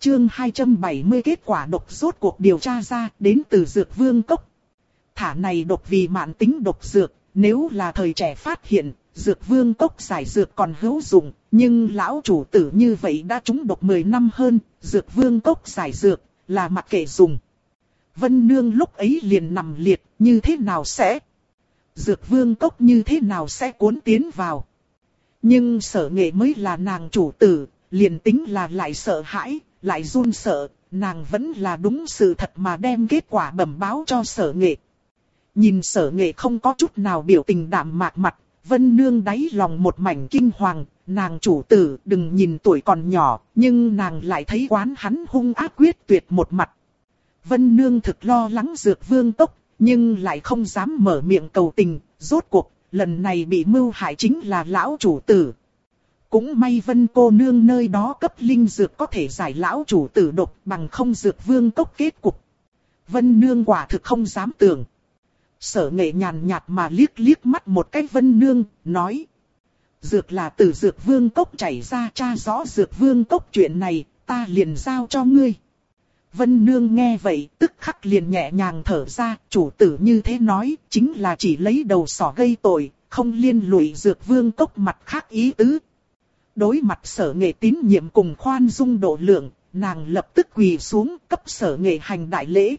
chương 270 kết quả độc rốt cuộc điều tra ra đến từ Dược Vương Cốc. Thả này độc vì mãn tính độc dược, nếu là thời trẻ phát hiện, Dược Vương Cốc giải dược còn hữu dụng, nhưng lão chủ tử như vậy đã trúng độc 10 năm hơn, Dược Vương Cốc giải dược là mặc kệ dùng. Vân Nương lúc ấy liền nằm liệt, như thế nào sẽ? Dược Vương Cốc như thế nào sẽ cuốn tiến vào? Nhưng Sở Nghệ mới là nàng chủ tử, liền tính là lại sợ hãi, lại run sợ, nàng vẫn là đúng sự thật mà đem kết quả bẩm báo cho Sở Nghệ. Nhìn Sở Nghệ không có chút nào biểu tình đạm mạc mặt, Vân Nương đáy lòng một mảnh kinh hoàng, nàng chủ tử đừng nhìn tuổi còn nhỏ, nhưng nàng lại thấy quán hắn hung ác quyết tuyệt một mặt. Vân Nương thực lo lắng Dược Vương Cốc, nhưng lại không dám mở miệng cầu tình, rốt cuộc, lần này bị mưu hại chính là lão chủ tử. Cũng may Vân cô nương nơi đó cấp linh dược có thể giải lão chủ tử độc bằng không Dược Vương Cốc kết cục. Vân Nương quả thực không dám tưởng. Sở Nghệ nhàn nhạt mà liếc liếc mắt một cái Vân Nương, nói. Dược là từ Dược Vương Cốc chảy ra, tra rõ Dược Vương Cốc chuyện này, ta liền giao cho ngươi. Vân Nương nghe vậy, tức khắc liền nhẹ nhàng thở ra, chủ tử như thế nói, chính là chỉ lấy đầu sỏ gây tội, không liên lụy Dược Vương Cốc mặt khác ý tứ. Đối mặt Sở Nghệ tín nhiệm cùng khoan dung độ lượng, nàng lập tức quỳ xuống cấp Sở Nghệ hành đại lễ.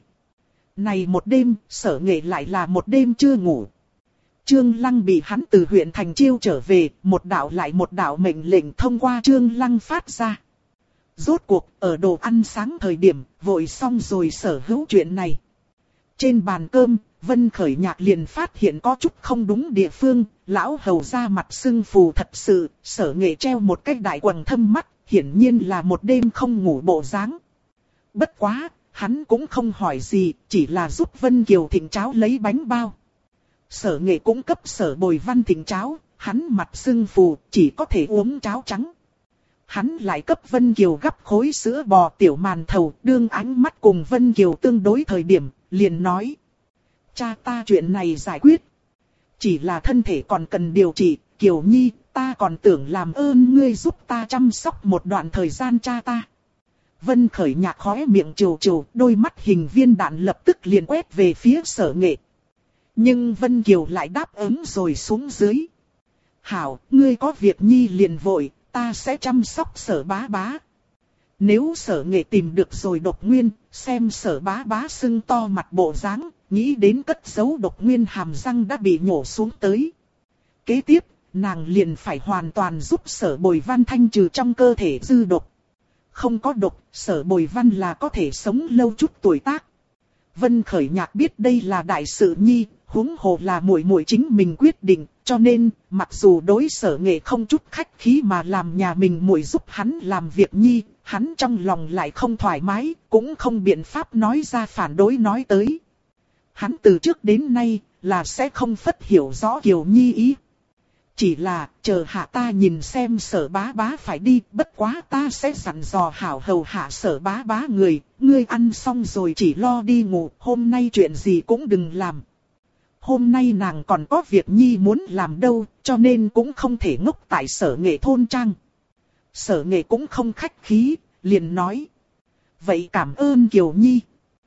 Này một đêm, Sở Nghệ lại là một đêm chưa ngủ. Trương Lăng bị hắn từ huyện thành chiêu trở về, một đạo lại một đạo mệnh lệnh thông qua Trương Lăng phát ra. Rốt cuộc, ở đồ ăn sáng thời điểm, vội xong rồi sở hữu chuyện này. Trên bàn cơm, Vân Khởi Nhạc liền phát hiện có chút không đúng địa phương, lão hầu ra mặt sưng phù thật sự, Sở Nghệ treo một cái đại quầng thâm mắt, hiển nhiên là một đêm không ngủ bộ dáng. Bất quá, hắn cũng không hỏi gì, chỉ là giúp Vân Kiều thịnh cháo lấy bánh bao. Sở Nghệ cũng cấp Sở Bồi Văn thịnh cháo, hắn mặt sưng phù, chỉ có thể uống cháo trắng. Hắn lại cấp Vân Kiều gắp khối sữa bò tiểu màn thầu, đương ánh mắt cùng Vân Kiều tương đối thời điểm, liền nói. Cha ta chuyện này giải quyết. Chỉ là thân thể còn cần điều trị, Kiều Nhi, ta còn tưởng làm ơn ngươi giúp ta chăm sóc một đoạn thời gian cha ta. Vân Khởi Nhạc khóe miệng trừ trừ, đôi mắt hình viên đạn lập tức liền quét về phía Sở Nghệ. Nhưng Vân Kiều lại đáp ứng rồi xuống dưới. Hảo, ngươi có việc Nhi liền vội, ta sẽ chăm sóc Sở bá bá. Nếu Sở Nghệ tìm được rồi độc nguyên, xem Sở bá bá sưng to mặt bộ dáng, nghĩ đến cất giấu độc nguyên hàm răng đã bị nhổ xuống tới. Kế tiếp, nàng liền phải hoàn toàn giúp Sở Bồi Văn thanh trừ trong cơ thể dư độc. Không có độc, Sở Bồi Văn là có thể sống lâu chút tuổi tác. Vân Khởi Nhạc biết đây là đại sự Nhi, huống hồ là muội muội chính mình quyết định, cho nên, mặc dù đối Sở Nghệ không chút khách khí mà làm nhà mình muội giúp hắn làm việc Nhi, hắn trong lòng lại không thoải mái, cũng không biện pháp nói ra phản đối nói tới. Hắn từ trước đến nay, là sẽ không phất hiểu rõ Kiều Nhi ý. Chỉ là, chờ hạ ta nhìn xem Sở bá bá phải đi, bất quá ta sẽ dặn dò hảo hầu hạ Sở bá bá người, ngươi ăn xong rồi chỉ lo đi ngủ, hôm nay chuyện gì cũng đừng làm. Hôm nay nàng còn có việc Nhi muốn làm đâu, cho nên cũng không thể ngốc tại Sở Nghệ thôn trang. Sở Nghệ cũng không khách khí, liền nói. Vậy cảm ơn Kiều Nhi.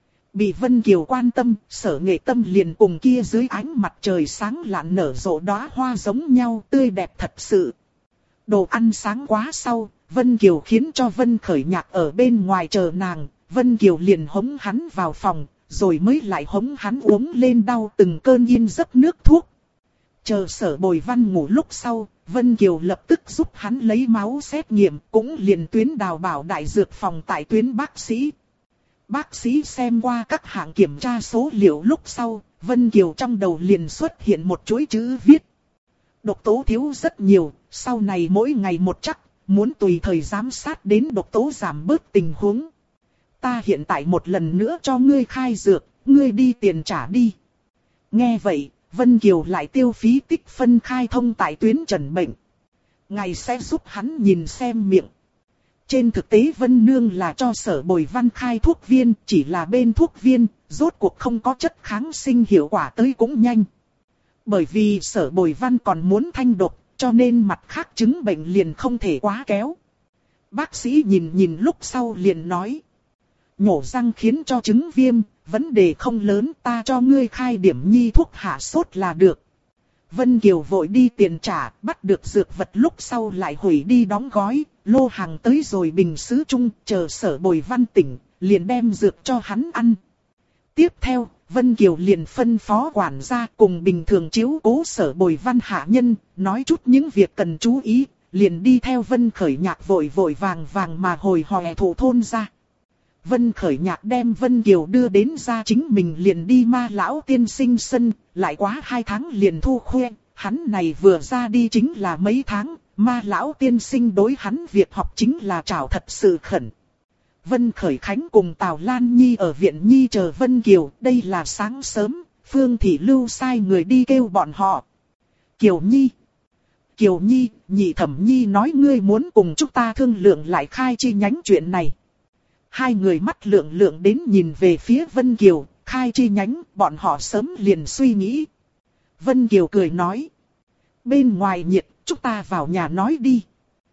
Bị Vân Kiều quan tâm, Sở Nghệ tâm liền cùng kia dưới ánh mặt trời sáng lạn nở rộ đóa hoa giống nhau, tươi đẹp thật sự. Đồ ăn sáng quá sau, Vân Kiều khiến cho Vân Khởi Nhạc ở bên ngoài chờ nàng, Vân Kiều liền hống hắn vào phòng, rồi mới lại hống hắn uống lên đau từng cơn yên giấc nước thuốc. Chờ Sở Bồi Văn ngủ lúc sau, Vân Kiều lập tức giúp hắn lấy máu xét nghiệm, cũng liền tuyến đào bảo đại dược phòng tại tuyến bác sĩ. Bác sĩ xem qua các hạng kiểm tra số liệu lúc sau, Vân Kiều trong đầu liền xuất hiện một chuỗi chữ viết. Độc tố thiếu rất nhiều, sau này mỗi ngày một chắc, muốn tùy thời giám sát đến độc tố giảm bớt tình huống. Ta hiện tại một lần nữa cho ngươi khai dược, ngươi đi tiền trả đi. Nghe vậy, Vân Kiều lại tiêu phí tích phân khai thông tại tuyến trần bệnh. Ngài sẽ giúp hắn nhìn xem miệng. Trên thực tế Vân Nương là cho Sở Bồi Văn khai thuốc viên, chỉ là bên thuốc viên, rốt cuộc không có chất kháng sinh hiệu quả tới cũng nhanh. Bởi vì Sở Bồi Văn còn muốn thanh độc, cho nên mặt khác chứng bệnh liền không thể quá kéo. Bác sĩ nhìn nhìn lúc sau liền nói. Nhổ răng khiến cho chứng viêm, vấn đề không lớn, ta cho ngươi khai điểm nhi thuốc hạ sốt là được. Vân Kiều vội đi tiền trả, bắt được dược vật lúc sau lại hủy đi đóng gói, lô hàng tới rồi bình sứ chung, chờ Sở Bồi Văn tỉnh, liền đem dược cho hắn ăn. Tiếp theo, Vân Kiều liền phân phó quản gia cùng bình thường chiếu cố Sở Bồi Văn hạ nhân, nói chút những việc cần chú ý, liền đi theo Vân Khởi Nhạc vội vội vàng vàng mà hồi hòe thủ thôn ra. Vân Khởi Nhạc đem Vân Kiều đưa đến ra chính mình liền đi Ma Lão Tiên Sinh sân, lại quá 2 tháng liền thu khuê, hắn này vừa ra đi chính là mấy tháng, Ma Lão Tiên Sinh đối hắn việc học chính là trảo thật sự khẩn. Vân Khởi Khánh cùng Tào Lan Nhi ở viện Nhi chờ Vân Kiều, đây là sáng sớm, Phương Thị Lưu sai người đi kêu bọn họ. Kiều Nhi, Nhị Thẩm Nhi nói ngươi muốn cùng chúng ta thương lượng lại khai chi nhánh chuyện này. Hai người mắt lượng lượng đến nhìn về phía Vân Kiều, khai chi nhánh, bọn họ sớm liền suy nghĩ. Vân Kiều cười nói. Bên ngoài nhiệt, chúng ta vào nhà nói đi.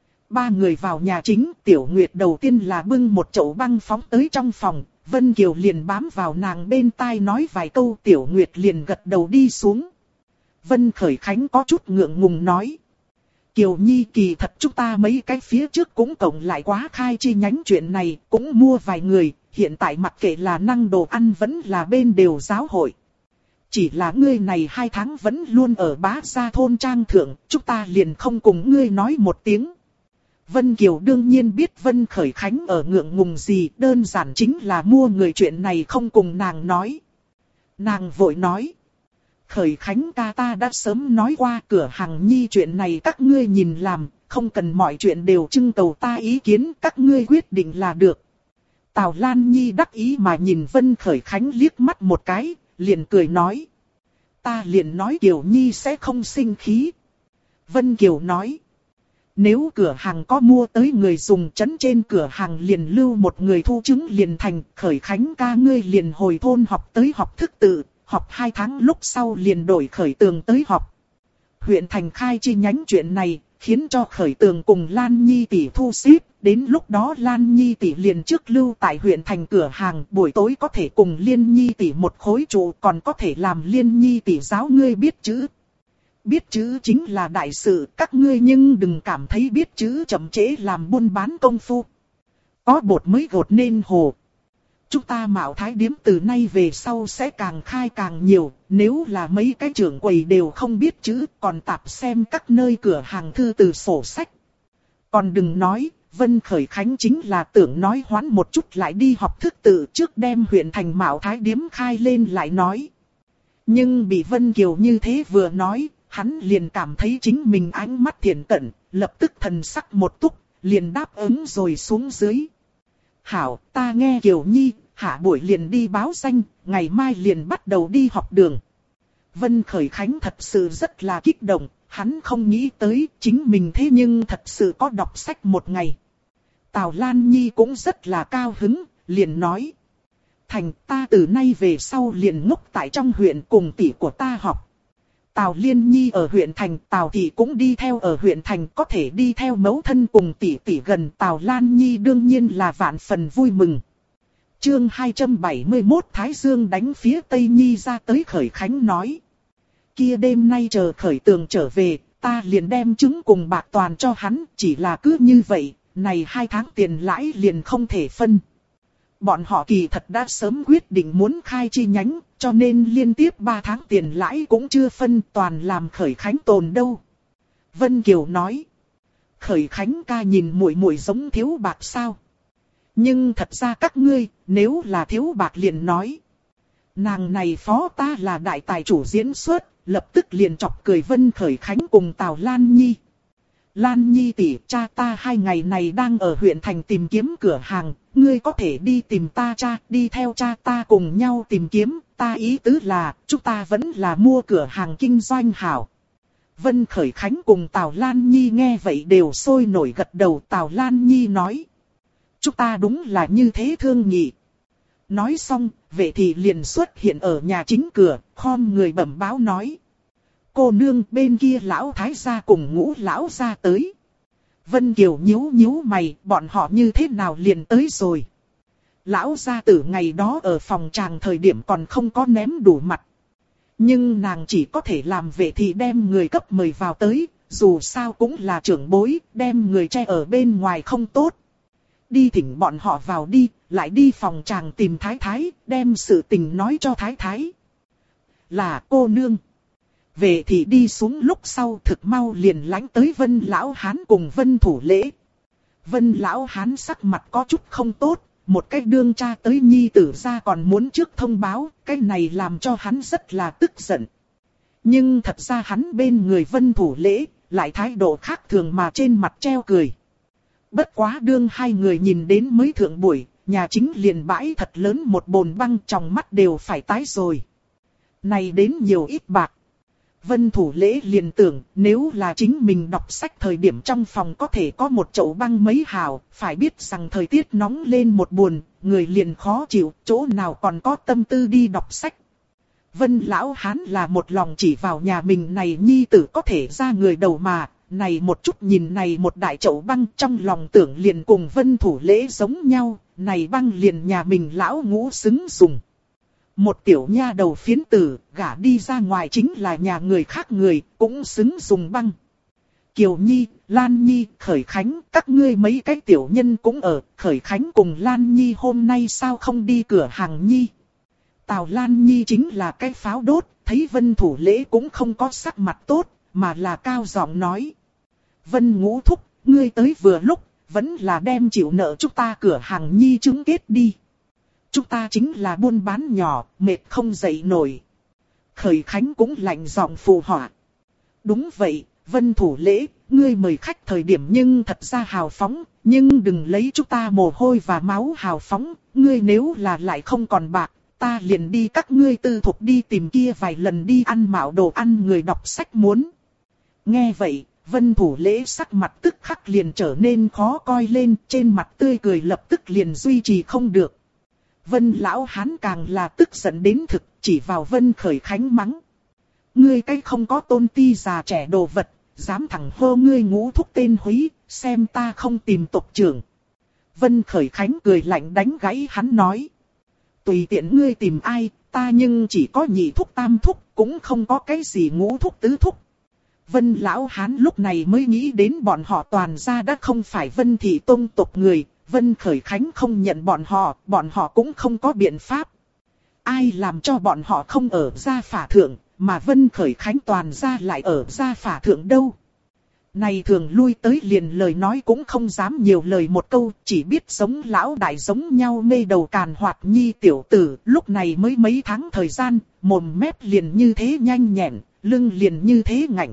3 người vào nhà chính, Tiểu Nguyệt đầu tiên là bưng một chậu băng phóng tới trong phòng. Vân Kiều liền bám vào nàng bên tai nói vài câu, Tiểu Nguyệt liền gật đầu đi xuống. Vân Khởi Khánh có chút ngượng ngùng nói. Kiều Nhi kỳ thật chúng ta mấy cái phía trước cũng cộng lại quá khai chi nhánh chuyện này, cũng mua vài người, hiện tại mặc kệ là năng đồ ăn vẫn là bên đều giáo hội. Chỉ là ngươi này 2 tháng vẫn luôn ở Bá Gia thôn trang thượng, chúng ta liền không cùng ngươi nói một tiếng. Vân Kiều đương nhiên biết Vân Khởi Khánh ở ngượng ngùng gì, đơn giản chính là mua người chuyện này không cùng nàng nói. Nàng vội nói. Khởi Khánh ca ta đã sớm nói qua cửa hàng Nhi chuyện này các ngươi nhìn làm, không cần mọi chuyện đều trưng cầu ta ý kiến, các ngươi quyết định là được. Tào Lan Nhi đắc ý mà nhìn Vân Khởi Khánh liếc mắt một cái, liền cười nói. Ta liền nói Kiều Nhi sẽ không sinh khí. Vân Kiều nói. Nếu cửa hàng có mua tới người dùng chấn trên cửa hàng liền lưu một người thu chứng liền thành, Khởi Khánh ca ngươi liền hồi thôn học tới học thức tự. Học 2 tháng lúc sau liền đổi Khởi Tường tới học. Huyện thành khai chi nhánh chuyện này, khiến cho Khởi Tường cùng Lan Nhi tỷ thu xếp. Đến lúc đó Lan Nhi tỷ liền trước lưu tại huyện thành cửa hàng, buổi tối có thể cùng Liên Nhi tỷ một khối trụ, còn có thể làm Liên Nhi tỷ giáo ngươi biết chữ. Biết chữ chính là đại sự, các ngươi nhưng đừng cảm thấy biết chữ chậm trễ làm buôn bán công phu. Có bột mới gột nên hồ. Chúng ta Mạo Thái Điếm từ nay về sau sẽ càng khai càng nhiều, nếu là mấy cái trưởng quầy đều không biết chữ, còn tạp xem các nơi cửa hàng thư từ sổ sách. Còn đừng nói, Vân Khởi Khánh chính là tưởng nói hoãn một chút lại đi học thức tự trước đem huyện thành Mạo Thái Điếm khai lên lại nói. Nhưng bị Vân Kiều như thế vừa nói, hắn liền cảm thấy chính mình ánh mắt thiện cận, lập tức thần sắc một túc, liền đáp ứng rồi xuống dưới. Hảo, ta nghe Kiều Nhi, hạ buổi liền đi báo danh, ngày mai liền bắt đầu đi học đường. Vân Khởi Khánh thật sự rất là kích động, hắn không nghĩ tới chính mình thế nhưng thật sự có đọc sách một ngày. Tào Lan Nhi cũng rất là cao hứng, liền nói. Thành ta từ nay về sau liền ngốc tại trong huyện cùng tỷ của ta học. Tào Liên Nhi ở huyện thành, Tào Thị cũng đi theo ở huyện thành, có thể đi theo mẫu thân cùng tỷ tỷ gần. Tào Lan Nhi đương nhiên là vạn phần vui mừng. Chương 271 Thái Dương đánh phía Tây Nhi ra tới. Khởi Khánh nói. Kia đêm nay chờ Khởi Tường trở về, ta liền đem trứng cùng bạc toàn cho hắn, chỉ là cứ như vậy, này 2 tháng tiền lãi liền không thể phân. Bọn họ kỳ thật đã sớm quyết định muốn khai chi nhánh, cho nên liên tiếp 3 tháng tiền lãi cũng chưa phân, toàn làm Khởi Khánh tồn đâu. Vân Kiều nói. Khởi Khánh ca nhìn muội muội giống thiếu bạc sao? Nhưng thật ra các ngươi, nếu là thiếu bạc liền nói. Nàng này phó ta là đại tài chủ diễn xuất, lập tức liền chọc cười Vân Khởi Khánh cùng Tào Lan Nhi. Lan Nhi tỷ, cha ta 2 ngày này đang ở huyện thành tìm kiếm cửa hàng, ngươi có thể đi tìm ta cha, đi theo cha ta cùng nhau tìm kiếm, ta ý tứ là, chúng ta vẫn là mua cửa hàng kinh doanh hảo. Vân Khởi Khánh cùng Tào Lan Nhi nghe vậy đều sôi nổi gật đầu. Tào Lan Nhi nói. Chúng ta đúng là như thế thương nghị. Nói xong, vệ thị liền xuất hiện ở nhà chính cửa, khom người bẩm báo nói. Cô nương bên kia lão thái gia cùng Ngũ lão gia tới. Vân Kiều nhíu nhíu mày, bọn họ như thế nào liền tới rồi. Lão gia tử ngày đó ở phòng tràng thời điểm còn không có ném đủ mặt. Nhưng nàng chỉ có thể làm vệ thị đem người cấp mời vào tới, dù sao cũng là trưởng bối, đem người che ở bên ngoài không tốt. Đi thỉnh bọn họ vào đi, lại đi phòng tràng tìm thái thái, đem sự tình nói cho thái thái. Là cô nương. Vệ thị đi xuống lúc sau thực mau liền lánh tới Vân Lão Hán cùng Vân Thủ Lễ. Vân Lão Hán sắc mặt có chút không tốt, một cái đương cha tới nhi tử ra còn muốn trước thông báo, cái này làm cho hắn rất là tức giận. Nhưng thật ra hắn bên người Vân Thủ Lễ, lại thái độ khác thường mà trên mặt treo cười. Bất quá đương hai người nhìn đến mới thượng buổi, nhà chính liền bãi thật lớn một bồn băng, trong mắt đều phải tái rồi. Này đến nhiều ít bạc. Vân Thủ Lễ liền tưởng nếu là chính mình đọc sách thời điểm trong phòng có thể có một chậu băng mấy hào, phải biết rằng thời tiết nóng lên một buồn, người liền khó chịu, chỗ nào còn có tâm tư đi đọc sách. Vân Lão Hán là một lòng chỉ vào nhà mình này nhi tử có thể ra người đầu mà, này một chút nhìn này một đại chậu băng trong lòng tưởng liền cùng Vân Thủ Lễ giống nhau, này băng liền nhà mình lão ngũ xứng dùng. Một tiểu nha đầu phiến tử, gả đi ra ngoài chính là nhà người khác người, cũng xứng dùng băng. Kiều Nhi, Lan Nhi, Khởi Khánh, các ngươi mấy cái tiểu nhân cũng ở, Khởi Khánh cùng Lan Nhi hôm nay sao không đi cửa hàng Nhi. Tào Lan Nhi chính là cái pháo đốt, thấy Vân Thủ Lễ cũng không có sắc mặt tốt, mà là cao giọng nói. Vân Ngũ thúc, ngươi tới vừa lúc, vẫn là đem chịu nợ chúng ta cửa hàng Nhi chứng kết đi. Chúng ta chính là buôn bán nhỏ, mệt không dậy nổi. Khởi Khánh cũng lạnh giọng phụ họa. Đúng vậy, Vân Thủ Lễ, ngươi mời khách thời điểm nhưng thật ra hào phóng, nhưng đừng lấy chúng ta mồ hôi và máu hào phóng, ngươi nếu là lại không còn bạc, ta liền đi các ngươi tư thục đi tìm kia vài lần đi ăn mạo đồ ăn người đọc sách muốn. Nghe vậy, Vân Thủ Lễ sắc mặt tức khắc liền trở nên khó coi lên, trên mặt tươi cười lập tức liền duy trì không được. Vân Lão Hán càng là tức giận đến thực, chỉ vào Vân Khởi Khánh mắng. Ngươi cái không có tôn ti già trẻ đồ vật, dám thẳng hô ngươi Ngũ thúc tên húy, xem ta không tìm tộc trưởng. Vân Khởi Khánh cười lạnh đánh gãy hắn nói. Tùy tiện ngươi tìm ai, ta nhưng chỉ có nhị thúc tam thúc, cũng không có cái gì ngũ thúc tứ thúc. Vân Lão Hán lúc này mới nghĩ đến bọn họ toàn ra đã không phải Vân Thị Tông tộc người, Vân Khởi Khánh không nhận bọn họ cũng không có biện pháp. Ai làm cho bọn họ không ở gia phả thượng, mà Vân Khởi Khánh toàn ra lại ở gia phả thượng đâu. Này thường lui tới liền lời nói cũng không dám nhiều lời một câu, chỉ biết sống lão đại giống nhau mê đầu càn hoạt nhi tiểu tử, lúc này mới mấy tháng thời gian, mồm mép liền như thế nhanh nhẹn, lưng liền như thế ngạnh.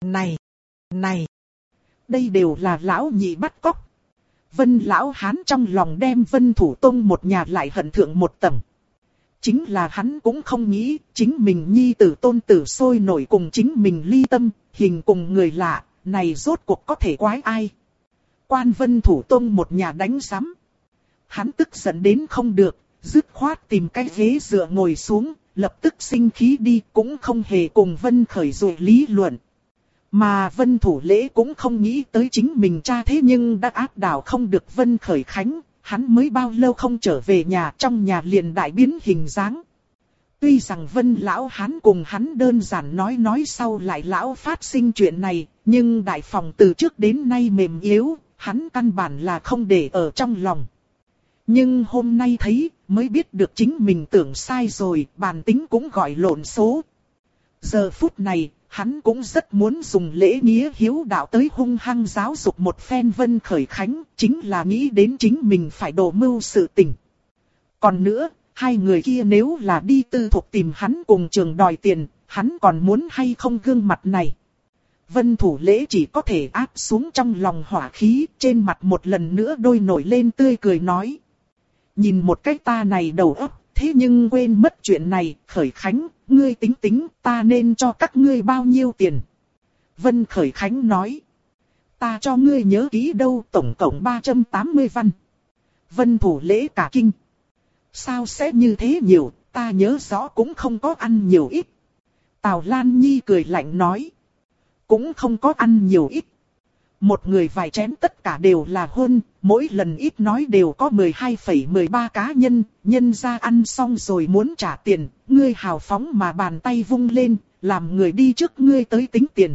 Này, đây đều là lão nhị bắt cóc. Vân Lão Hán trong lòng đem Vân Thủ Tông một nhà lại hận thượng một tầng. Chính là hắn cũng không nghĩ, chính mình nhi tử tôn tử sôi nổi cùng chính mình ly tâm, hình cùng người lạ, này rốt cuộc có thể quái ai. Quan Vân Thủ Tông một nhà đánh sắm. Hắn tức giận đến không được, dứt khoát tìm cái ghế dựa ngồi xuống, lập tức sinh khí đi, cũng không hề cùng Vân Khởi rồi lý luận. Mà Vân Thủ Lễ cũng không nghĩ tới chính mình cha thế nhưng đã áp đảo không được Vân Khởi Khánh, hắn mới bao lâu không trở về nhà, trong nhà liền đại biến hình dáng. Tuy rằng Vân Lão Hán cùng hắn đơn giản nói sau lại lão phát sinh chuyện này, nhưng đại phòng từ trước đến nay mềm yếu, hắn căn bản là không để ở trong lòng. Nhưng hôm nay thấy, mới biết được chính mình tưởng sai rồi, bản tính cũng gọi lộn số. Giờ phút này, hắn cũng rất muốn dùng lễ nghĩa hiếu đạo tới hung hăng giáo dục một phen Vân Khởi Khánh, chính là nghĩ đến chính mình phải đổ mưu sự tình. Còn nữa, hai người kia nếu là đi tư thục tìm hắn cùng trường đòi tiền, hắn còn muốn hay không gương mặt này. Vân Thủ Lễ chỉ có thể áp xuống trong lòng hỏa khí, trên mặt một lần nữa đôi nổi lên tươi cười nói. Nhìn một cái ta này đầu óc, thế nhưng quên mất chuyện này, Khởi Khánh, ngươi tính tính ta nên cho các ngươi bao nhiêu tiền. Vân Khởi Khánh nói. Ta cho ngươi nhớ kỹ đâu, tổng cộng 380 văn. Vân Thủ Lễ cả kinh. Sao sẽ như thế nhiều, ta nhớ rõ cũng không có ăn nhiều ít. Tào Lan Nhi cười lạnh nói. Cũng không có ăn nhiều ít. Một người vài chén tất cả đều là hôn, mỗi lần ít nói đều có 12,13 cá nhân, nhân ra ăn xong rồi muốn trả tiền, ngươi hào phóng mà bàn tay vung lên, làm người đi trước ngươi tới tính tiền.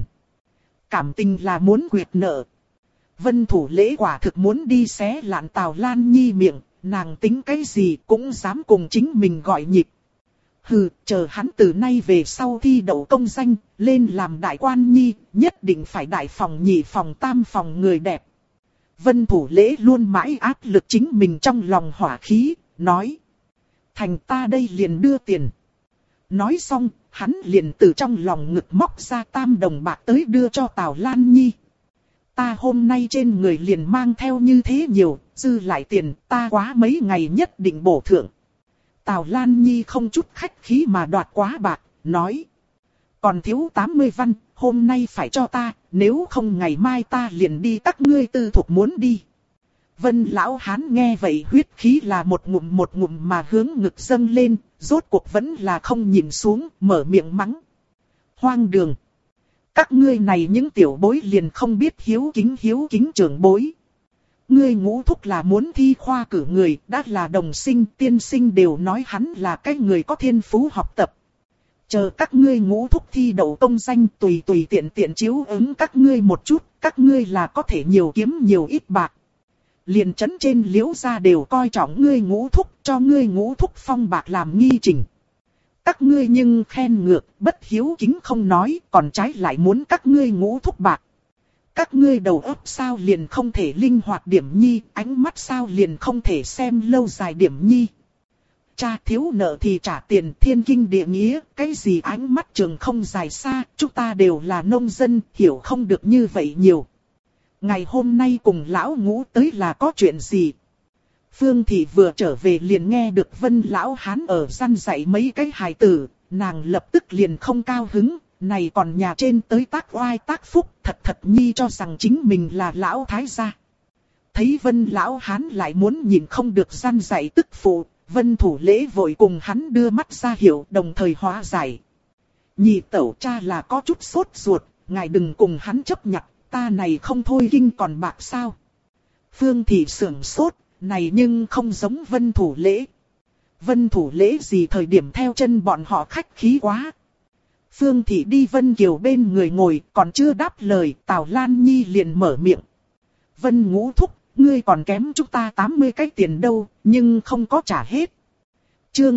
Cảm tình là muốn quyệt nợ. Vân Thủ Lễ quả thực muốn đi xé lạn Tào Lan Nhi miệng, nàng tính cái gì cũng dám cùng chính mình gọi nhịp. Hừ, chờ hắn từ nay về sau thi đậu công danh, lên làm đại quan nhi, nhất định phải đại phòng nhị phòng tam phòng người đẹp. Vân Thủ Lễ luôn mãi áp lực chính mình trong lòng hỏa khí, nói. Thành ta đây liền đưa tiền. Nói xong, hắn liền từ trong lòng ngực móc ra 3 đồng bạc tới đưa cho Tào Lan Nhi. Ta hôm nay trên người liền mang theo như thế nhiều, dư lại tiền ta quá mấy ngày nhất định bổ thưởng. Tào Lan Nhi không chút khách khí mà đoạt quá bạc, nói. Còn thiếu 80 văn, hôm nay phải cho ta, nếu không ngày mai ta liền đi các ngươi tư thục muốn đi. Vân lão hán nghe vậy huyết khí là một ngụm mà hướng ngực dâng lên, rốt cuộc vẫn là không nhìn xuống, mở miệng mắng. Hoang đường! Các ngươi này những tiểu bối liền không biết hiếu kính trưởng bối. Ngươi Ngũ Thúc là muốn thi khoa cử người, đã là đồng sinh, tiên sinh đều nói hắn là cái người có thiên phú học tập. Chờ các ngươi Ngũ Thúc thi đậu công danh tùy tiện chiếu ứng các ngươi một chút, các ngươi là có thể nhiều kiếm nhiều ít bạc. Liền trấn trên Liễu gia đều coi trọng ngươi Ngũ Thúc, cho ngươi Ngũ Thúc phong bạc làm nghi trình. Các ngươi nhưng khen ngược, bất hiếu kính không nói, còn trái lại muốn các ngươi Ngũ Thúc bạc. Các ngươi đầu óc sao liền không thể linh hoạt điểm nhi, ánh mắt sao liền không thể xem lâu dài điểm nhi. Cha thiếu nợ thì trả tiền, thiên kinh địa nghĩa, cái gì ánh mắt trường không dài xa, chúng ta đều là nông dân, hiểu không được như vậy nhiều. Ngày hôm nay cùng lão Ngũ tới là có chuyện gì? Phương Thị vừa trở về liền nghe được Vân lão hán ở răn dạy mấy cái hài tử, nàng lập tức liền không cao hứng. Này còn nhà trên tới tác oai tác phúc, thật nhi cho rằng chính mình là lão thái gia. Thấy Vân lão hán lại muốn nhìn không được răn dạy tức phụ, Vân Thủ Lễ vội cùng hắn đưa mắt ra hiệu, đồng thời hóa giải. Nhị tẩu cha là có chút sốt ruột, ngài đừng cùng hắn chấp nhặt, ta này không thôi kinh còn bạc sao. Phương Thị sưởng sốt, này nhưng không giống Vân Thủ Lễ. Vân Thủ Lễ gì thời điểm theo chân bọn họ khách khí quá. Phương Thị đi Vân Kiều bên người ngồi, còn chưa đáp lời, Tào Lan Nhi liền mở miệng. Vân Ngũ Thúc, ngươi còn kém chúng ta 80 cái tiền đâu, nhưng không có trả hết. Chương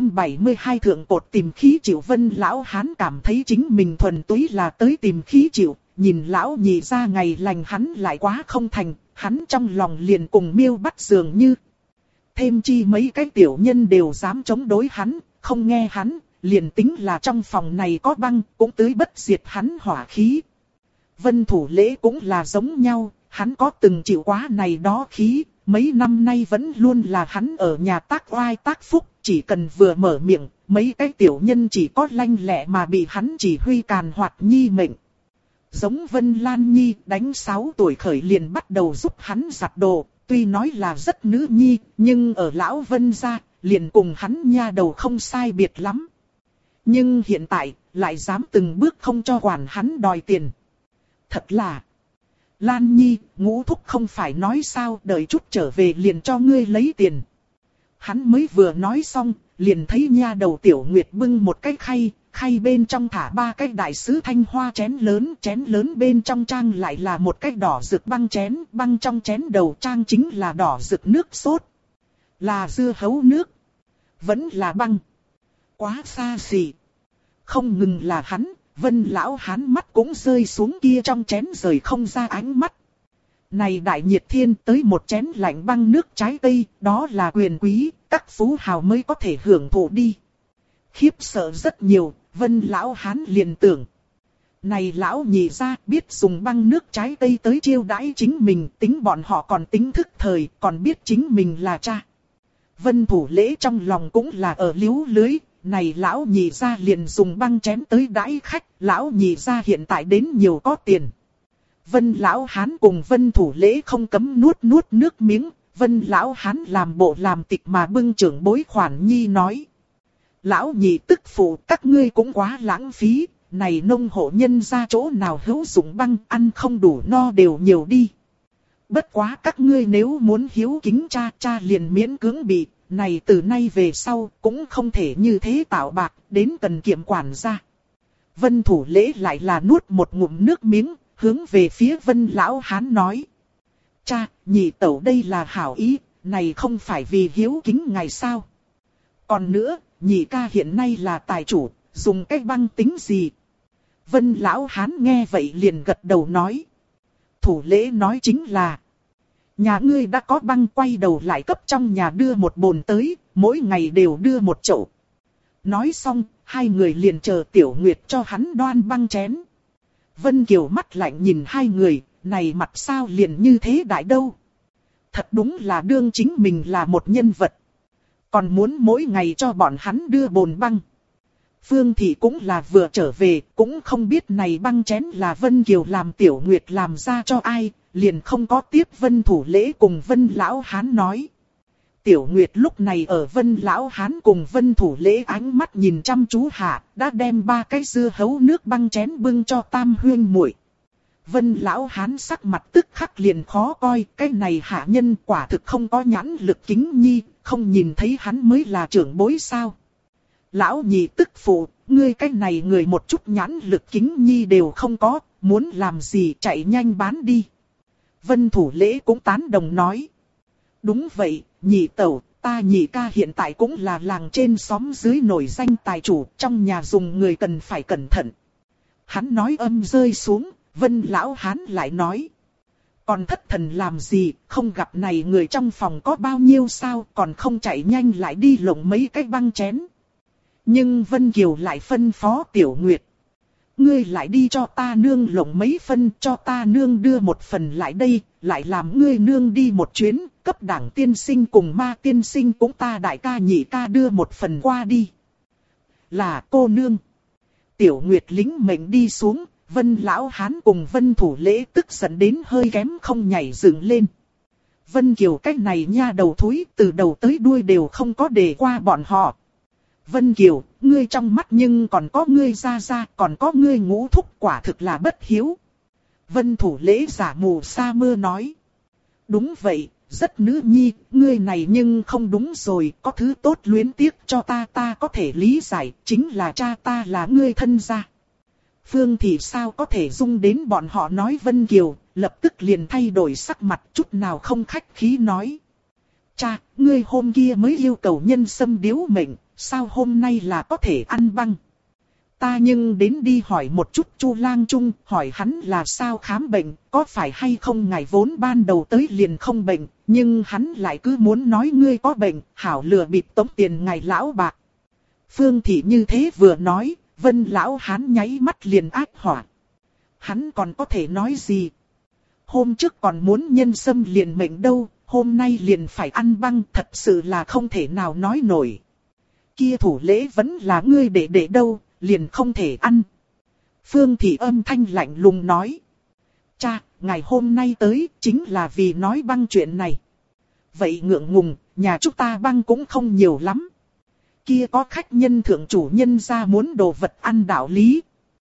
272 thượng cột tìm khí chịu. Vân lão hán cảm thấy chính mình thuần túy là tới tìm khí chịu, nhìn lão nhị ra ngày lành hắn lại quá không thành, hắn trong lòng liền cùng miêu bắt dường như. Thêm chi mấy cái tiểu nhân đều dám chống đối hắn, không nghe hắn. Liền tính là trong phòng này có băng, cũng tưới bất diệt hắn hỏa khí. Vân Thủ Lễ cũng là giống nhau, hắn có từng chịu quá này đó khí, mấy năm nay vẫn luôn là hắn ở nhà tác oai tác phúc, chỉ cần vừa mở miệng, mấy cái tiểu nhân chỉ có lanh lẹ mà bị hắn chỉ huy càn hoạt nhi mệnh. Giống Vân Lan Nhi đánh 6 tuổi khởi liền bắt đầu giúp hắn giặt đồ, tuy nói là rất nữ nhi, nhưng ở lão Vân gia, liền cùng hắn nha đầu không sai biệt lắm. Nhưng hiện tại, lại dám từng bước không cho quản hắn đòi tiền. Thật là... Lan Nhi, Ngũ Thúc không phải nói sao, đợi chút trở về liền cho ngươi lấy tiền. Hắn mới vừa nói xong, liền thấy nha đầu Tiểu Nguyệt bưng một cái khay bên trong thả 3 cái đại sứ thanh hoa chén lớn bên trong trang lại là một cái đỏ rực băng chén, băng trong chén đầu trang chính là đỏ rực nước sốt. Là dưa hấu nước. Vẫn là băng. Quá xa xỉ. Không ngừng là hắn, Vân lão hán mắt cũng rơi xuống kia trong chén rời không ra ánh mắt. Này đại nhiệt thiên tới một chén lạnh băng nước trái cây, đó là quyền quý, các phú hào mới có thể hưởng thụ đi. Khiếp sợ rất nhiều, Vân lão hán liền tưởng. Này lão nhị ra biết dùng băng nước trái cây tới chiêu đãi chính mình, tính bọn họ còn tính thức thời, còn biết chính mình là cha. Vân Thủ Lễ trong lòng cũng là ở liếu lưới. Này lão nhị gia liền dùng băng chén tới đãi khách, lão nhị gia hiện tại đến nhiều có tiền. Vân lão hán cùng Vân Thủ Lễ không cấm nuốt nước miếng, Vân lão hán làm bộ làm tịch mà bưng trưởng bối khoản nhi nói. Lão nhị tức phụ, các ngươi cũng quá lãng phí, này nông hộ nhân ra chỗ nào hữu dụng băng, ăn không đủ no đều nhiều đi. Bất quá các ngươi nếu muốn hiếu kính cha, cha liền miễn cưỡng bị, này từ nay về sau cũng không thể như thế tạo bạc, đến cần kiệm quản gia. Vân Thủ Lễ lại là nuốt một ngụm nước miếng, hướng về phía Vân Lão Hán nói. Cha, nhị tẩu đây là hảo ý, này không phải vì hiếu kính ngài sao? Còn nữa, nhị ca hiện nay là tài chủ, dùng cái băng tính gì? Vân Lão Hán nghe vậy liền gật đầu nói. Thủ Lễ nói chính là, nhà ngươi đã có băng, quay đầu lại cấp trong nhà đưa một bồn tới, mỗi ngày đều đưa một chậu. Nói xong, hai người liền chờ Tiểu Nguyệt cho hắn đoan băng chén. Vân Kiều mắt lạnh nhìn hai người, này mặt sao liền như thế đại đâu. Thật đúng là đương chính mình là một nhân vật. Còn muốn mỗi ngày cho bọn hắn đưa bồn băng. Phương Thị cũng là vừa trở về, cũng không biết này băng chén là Vân Kiều làm Tiểu Nguyệt làm ra cho ai, liền không có tiếp Vân Thủ Lễ cùng Vân Lão Hán nói. Tiểu Nguyệt lúc này ở Vân Lão Hán cùng Vân Thủ Lễ ánh mắt nhìn chăm chú hạ, đã đem 3 cái dưa hấu nước băng chén bưng cho Tam huynh muội. Vân Lão Hán sắc mặt tức khắc liền khó coi, cái này hạ nhân quả thực không có nhãn lực kính nhi, không nhìn thấy hắn mới là trưởng bối sao. Lão nhị tức phụ, ngươi cái này người một chút nhãn lực kính nhi đều không có, muốn làm gì chạy nhanh bán đi. Vân Thủ Lễ cũng tán đồng nói. Đúng vậy, nhị tẩu, ta nhị ca hiện tại cũng là làng trên xóm dưới nổi danh tài chủ, trong nhà dùng người cần phải cẩn thận. Hắn nói âm rơi xuống, Vân Lão Hán lại nói. Còn thất thần làm gì, không gặp này người trong phòng có bao nhiêu sao, còn không chạy nhanh lại đi lộng mấy cái băng chén. Nhưng Vân Kiều lại phân phó Tiểu Nguyệt. Ngươi lại đi cho ta nương lộng mấy phân, cho ta nương đưa một phần lại đây, lại làm ngươi nương đi một chuyến, cấp đảng tiên sinh cùng ma tiên sinh cũng ta đại ca nhị ca đưa một phần qua đi. Là cô nương. Tiểu Nguyệt lính mệnh đi xuống, Vân Lão Hán cùng Vân Thủ Lễ tức giận đến hơi kém không nhảy dựng lên. Vân Kiều cái này nha đầu thúi, từ đầu tới đuôi đều không có để qua bọn họ. Vân Kiều, ngươi trong mắt nhưng còn có ngươi ra, còn có ngươi ngũ thúc, quả thực là bất hiếu. Vân Thủ Lễ giả mù sa mưa nói. Đúng vậy, rất nữ nhi, ngươi này nhưng không đúng rồi, có thứ tốt luyến tiếc cho ta có thể lý giải, chính là cha ta là ngươi thân gia. Phương Thị sao có thể dung đến bọn họ nói Vân Kiều, lập tức liền thay đổi sắc mặt, chút nào không khách khí nói. Cha, ngươi hôm kia mới yêu cầu nhân sâm điếu mệnh, sao hôm nay là có thể ăn băng? Ta nhưng đến đi hỏi một chút Chu Lang Trung, hỏi hắn là sao khám bệnh, có phải hay không ngài vốn ban đầu tới liền không bệnh, nhưng hắn lại cứ muốn nói ngươi có bệnh, hảo lừa bịp tống tiền ngài lão bạc. Phương Thị như thế vừa nói, Vân Lão Hán nháy mắt liền ác hỏa. Hắn còn có thể nói gì? Hôm trước còn muốn nhân sâm liền mệnh đâu, hôm nay liền phải ăn băng, thật sự là không thể nào nói nổi. Kia Thủ Lễ vẫn là ngươi để đâu, liền không thể ăn. Phương Thị âm thanh lạnh lùng nói. Cha, ngày hôm nay tới, chính là vì nói băng chuyện này. Vậy ngượng ngùng, nhà chúng ta băng cũng không nhiều lắm. Kia có khách nhân thượng chủ nhân ra muốn đồ vật ăn đạo lý.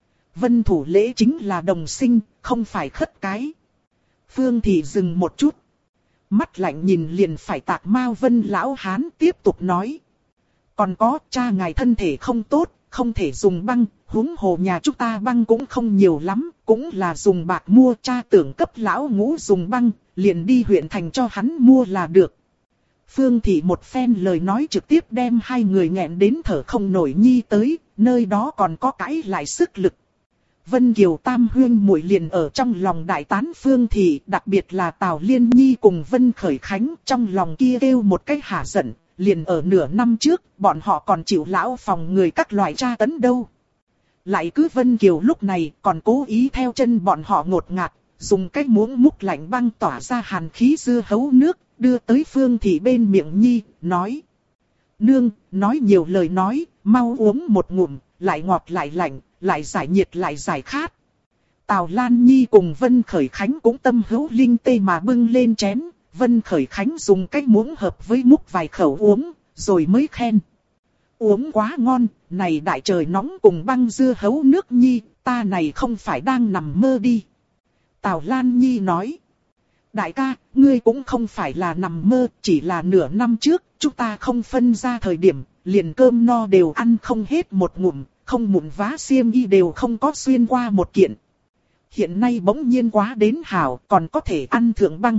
Vân Thủ Lễ chính là đồng sinh, không phải khất cái. Phương Thị dừng một chút. Mắt lạnh nhìn liền phải tạc mao Vân Lão Hán tiếp tục nói. Còn có, cha ngài thân thể không tốt, không thể dùng băng, huống hồ nhà chúng ta băng cũng không nhiều lắm, cũng là dùng bạc mua, cha tưởng cấp lão ngũ dùng băng, liền đi huyện thành cho hắn mua là được. Phương Thị một phen lời nói trực tiếp đem hai người nghẹn đến thở không nổi nhi tới, nơi đó còn có cãi lại sức lực. Vân Kiều tam huyên muội liền ở trong lòng đại tán Phương Thị, đặc biệt là Tào Liên Nhi cùng Vân Khởi Khánh, trong lòng kia kêu một cái hả giận. Liền ở nửa năm trước, bọn họ còn chịu lão phòng người các loại tra tấn đâu. Lại cứ Vân Kiều lúc này còn cố ý theo chân bọn họ ngột ngạt, dùng cái muỗng múc lạnh băng tỏa ra hàn khí dưa hấu nước, đưa tới Phương Thị bên miệng nhi, nói. Nương, nói nhiều lời nói, mau uống một ngụm, lại ngọt lại lạnh, lại giải nhiệt lại giải khát. Tào Lan Nhi cùng Vân Khởi Khánh cũng tâm hữu linh tê mà bưng lên chén. Vân Khởi Khánh dùng cái muỗng hợp với múc vài khẩu uống, rồi mới khen. Uống quá ngon, này đại trời nóng cùng băng dưa hấu nước nhi, ta này không phải đang nằm mơ đi. Tào Lan Nhi nói. Đại ca, ngươi cũng không phải là nằm mơ, chỉ là nửa năm trước, chúng ta không phân ra thời điểm, liền cơm no đều ăn không hết một ngụm, không mụn vá xiêm y đều không có xuyên qua một kiện. Hiện nay bỗng nhiên quá đến hảo, còn có thể ăn thượng băng.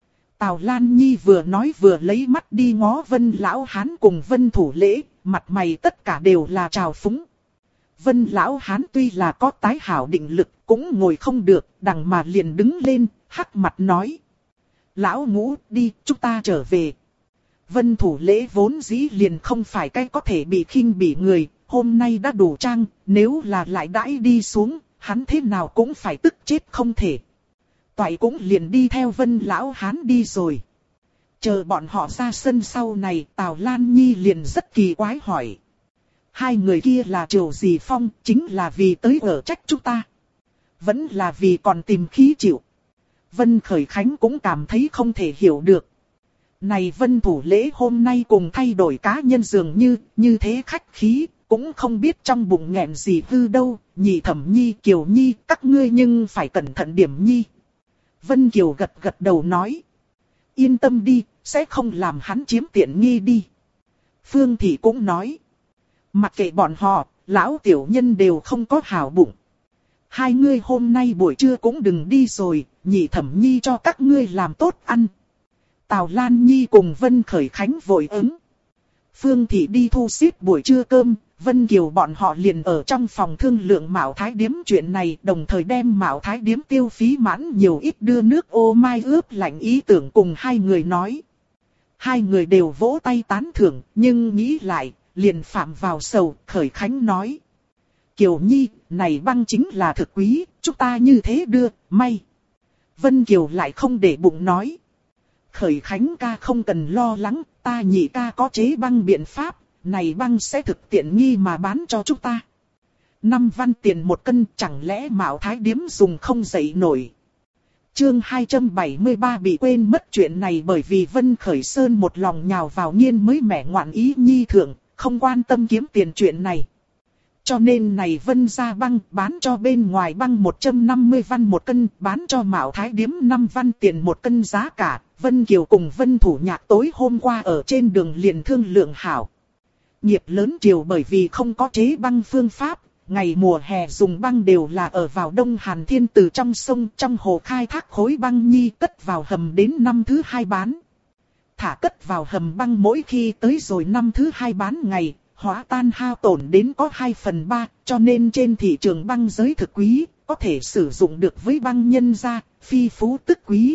Tào Lan Nhi vừa nói vừa lấy mắt đi ngó Vân Lão Hán cùng Vân Thủ Lễ, mặt mày tất cả đều là trào phúng. Vân Lão Hán tuy là có tái hảo định lực, cũng ngồi không được, đằng mà liền đứng lên, hắc mặt nói. Lão Ngũ, đi, chúng ta trở về. Vân Thủ Lễ vốn dĩ liền không phải cái có thể bị khinh bỉ người, hôm nay đã đủ trang, nếu là lại đãi đi xuống, hắn thế nào cũng phải tức chết không thể. Toại cũng liền đi theo Vân Lão Hán đi rồi. Chờ bọn họ ra sân sau này, Tào Lan Nhi liền rất kỳ quái hỏi. Hai người kia là Triều Dì Phong, chính là vì tới ở trách chúng ta. Vẫn là vì còn tìm khí chịu. Vân Khởi Khánh cũng cảm thấy không thể hiểu được. Này Vân Thủ Lễ hôm nay cùng thay đổi cá nhân dường như thế khách khí, cũng không biết trong bụng nghẹn gì hư đâu, Nhị Thẩm Nhi, Kiều Nhi, các ngươi nhưng phải cẩn thận điểm nhi. Vân Kiều gật gật đầu nói. Yên tâm đi, sẽ không làm hắn chiếm tiện nghi đi. Phương Thị cũng nói. Mặc kệ bọn họ, lão tiểu nhân đều không có hảo bụng. Hai ngươi hôm nay buổi trưa cũng đừng đi rồi, Nhị Thẩm Nhi cho các ngươi làm tốt ăn. Tào Lan Nhi cùng Vân Khởi Khánh vội ứng. Phương Thị đi thu xếp buổi trưa cơm, Vân Kiều bọn họ liền ở trong phòng thương lượng Mạo Thái Điếm chuyện này, đồng thời đem Mạo Thái Điếm tiêu phí mãn nhiều ít đưa nước ô mai ướp lạnh ý tưởng cùng hai người nói. Hai người đều vỗ tay tán thưởng, nhưng nghĩ lại, liền phạm vào sầu. Khởi Khánh nói. Kiều Nhi, này băng chính là thực quý, chúng ta như thế đưa, may. Vân Kiều lại không để bụng nói. Khởi Khánh ca không cần lo lắng, ta Nhị ca có chế băng biện pháp, này băng sẽ thực tiện nghi mà bán cho chúng ta. 5 văn tiền một cân, chẳng lẽ Mạo Thái Điếm dùng không dậy nổi. Chương 273 bị quên mất chuyện này bởi vì Vân Khởi Sơn một lòng nhào vào nghiên mới mẻ ngoạn ý nhi thượng, không quan tâm kiếm tiền chuyện này. Cho nên này Vân ra băng bán cho bên ngoài băng 150 văn một cân, bán cho Mạo Thái Điếm 5 văn tiền một cân giá cả. Vân Kiều cùng Vân Thủ Nhạc tối hôm qua ở trên đường liền thương lượng hảo. Nghiệp lớn Triều bởi vì không có chế băng phương pháp, ngày mùa hè dùng băng đều là ở vào Đông Hàn Thiên từ trong sông trong hồ khai thác khối băng nhi cất vào hầm đến năm thứ 2 bán. Thả cất vào hầm băng mỗi khi tới rồi năm thứ 2 bán ngày, hóa tan hao tổn đến có 2/3, cho nên trên thị trường băng giới thực quý, có thể sử dụng được với băng nhân gia, phi phú tức quý.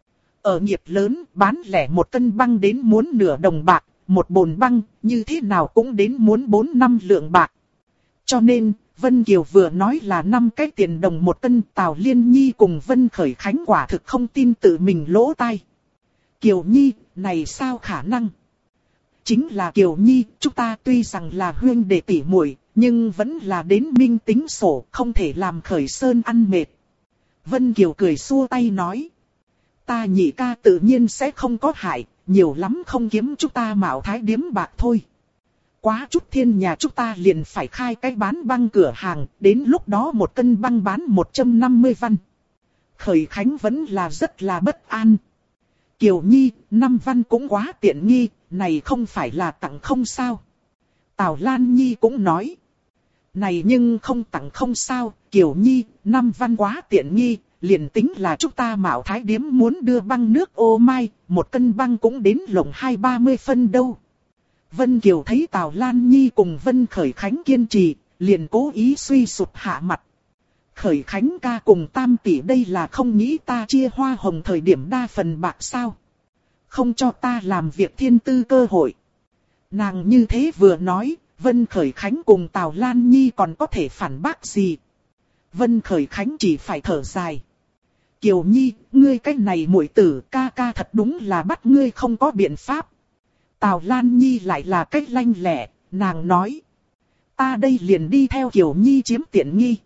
Ở nghiệp lớn, bán lẻ một cân băng đến muốn nửa đồng bạc, một bồn băng, như thế nào cũng đến muốn 4-5 lượng bạc. Cho nên, Vân Kiều vừa nói là 5 cái tiền đồng một cân, Tào Liên Nhi cùng Vân Khởi Khánh quả thực không tin tự mình lỗ tai. Kiều Nhi, này sao khả năng? Chính là Kiều Nhi, chúng ta tuy rằng là huynh đệ tỷ muội, nhưng vẫn là đến minh tính sổ, không thể làm Khởi Sơn ăn mệt. Vân Kiều cười xua tay nói. Ta Nhị ca tự nhiên sẽ không có hại, nhiều lắm không kiếm chúng ta Mạo Thái Điếm bạc thôi. Quá chút thiên nhà chúng ta liền phải khai cái bán băng cửa hàng, đến lúc đó một cân băng bán 150 văn. Khởi Khánh vẫn là rất là bất an. Kiều Nhi, 5 văn cũng quá tiện nghi, này không phải là tặng không sao. Tào Lan Nhi cũng nói. Này nhưng không tặng không sao, Kiều Nhi, 5 văn quá tiện nghi. Liền tính là chúng ta Mạo Thái Điếm muốn đưa băng nước ô mai, một cân băng cũng đến lồng 20-30 phân đâu. Vân Kiều thấy Tào Lan Nhi cùng Vân Khởi Khánh kiên trì, liền cố ý suy sụp hạ mặt. Khởi Khánh ca cùng Tam tỷ đây là không nghĩ ta chia hoa hồng thời điểm đa phần bạc sao. Không cho ta làm việc thiên tư cơ hội. Nàng như thế vừa nói, Vân Khởi Khánh cùng Tào Lan Nhi còn có thể phản bác gì. Vân Khởi Khánh chỉ phải thở dài. Kiều Nhi, ngươi cái này muội tử ca ca thật đúng là bắt ngươi không có biện pháp. Tào Lan Nhi lại là cách lanh lẹ, nàng nói. Ta đây liền đi theo Kiều Nhi chiếm tiện nghi.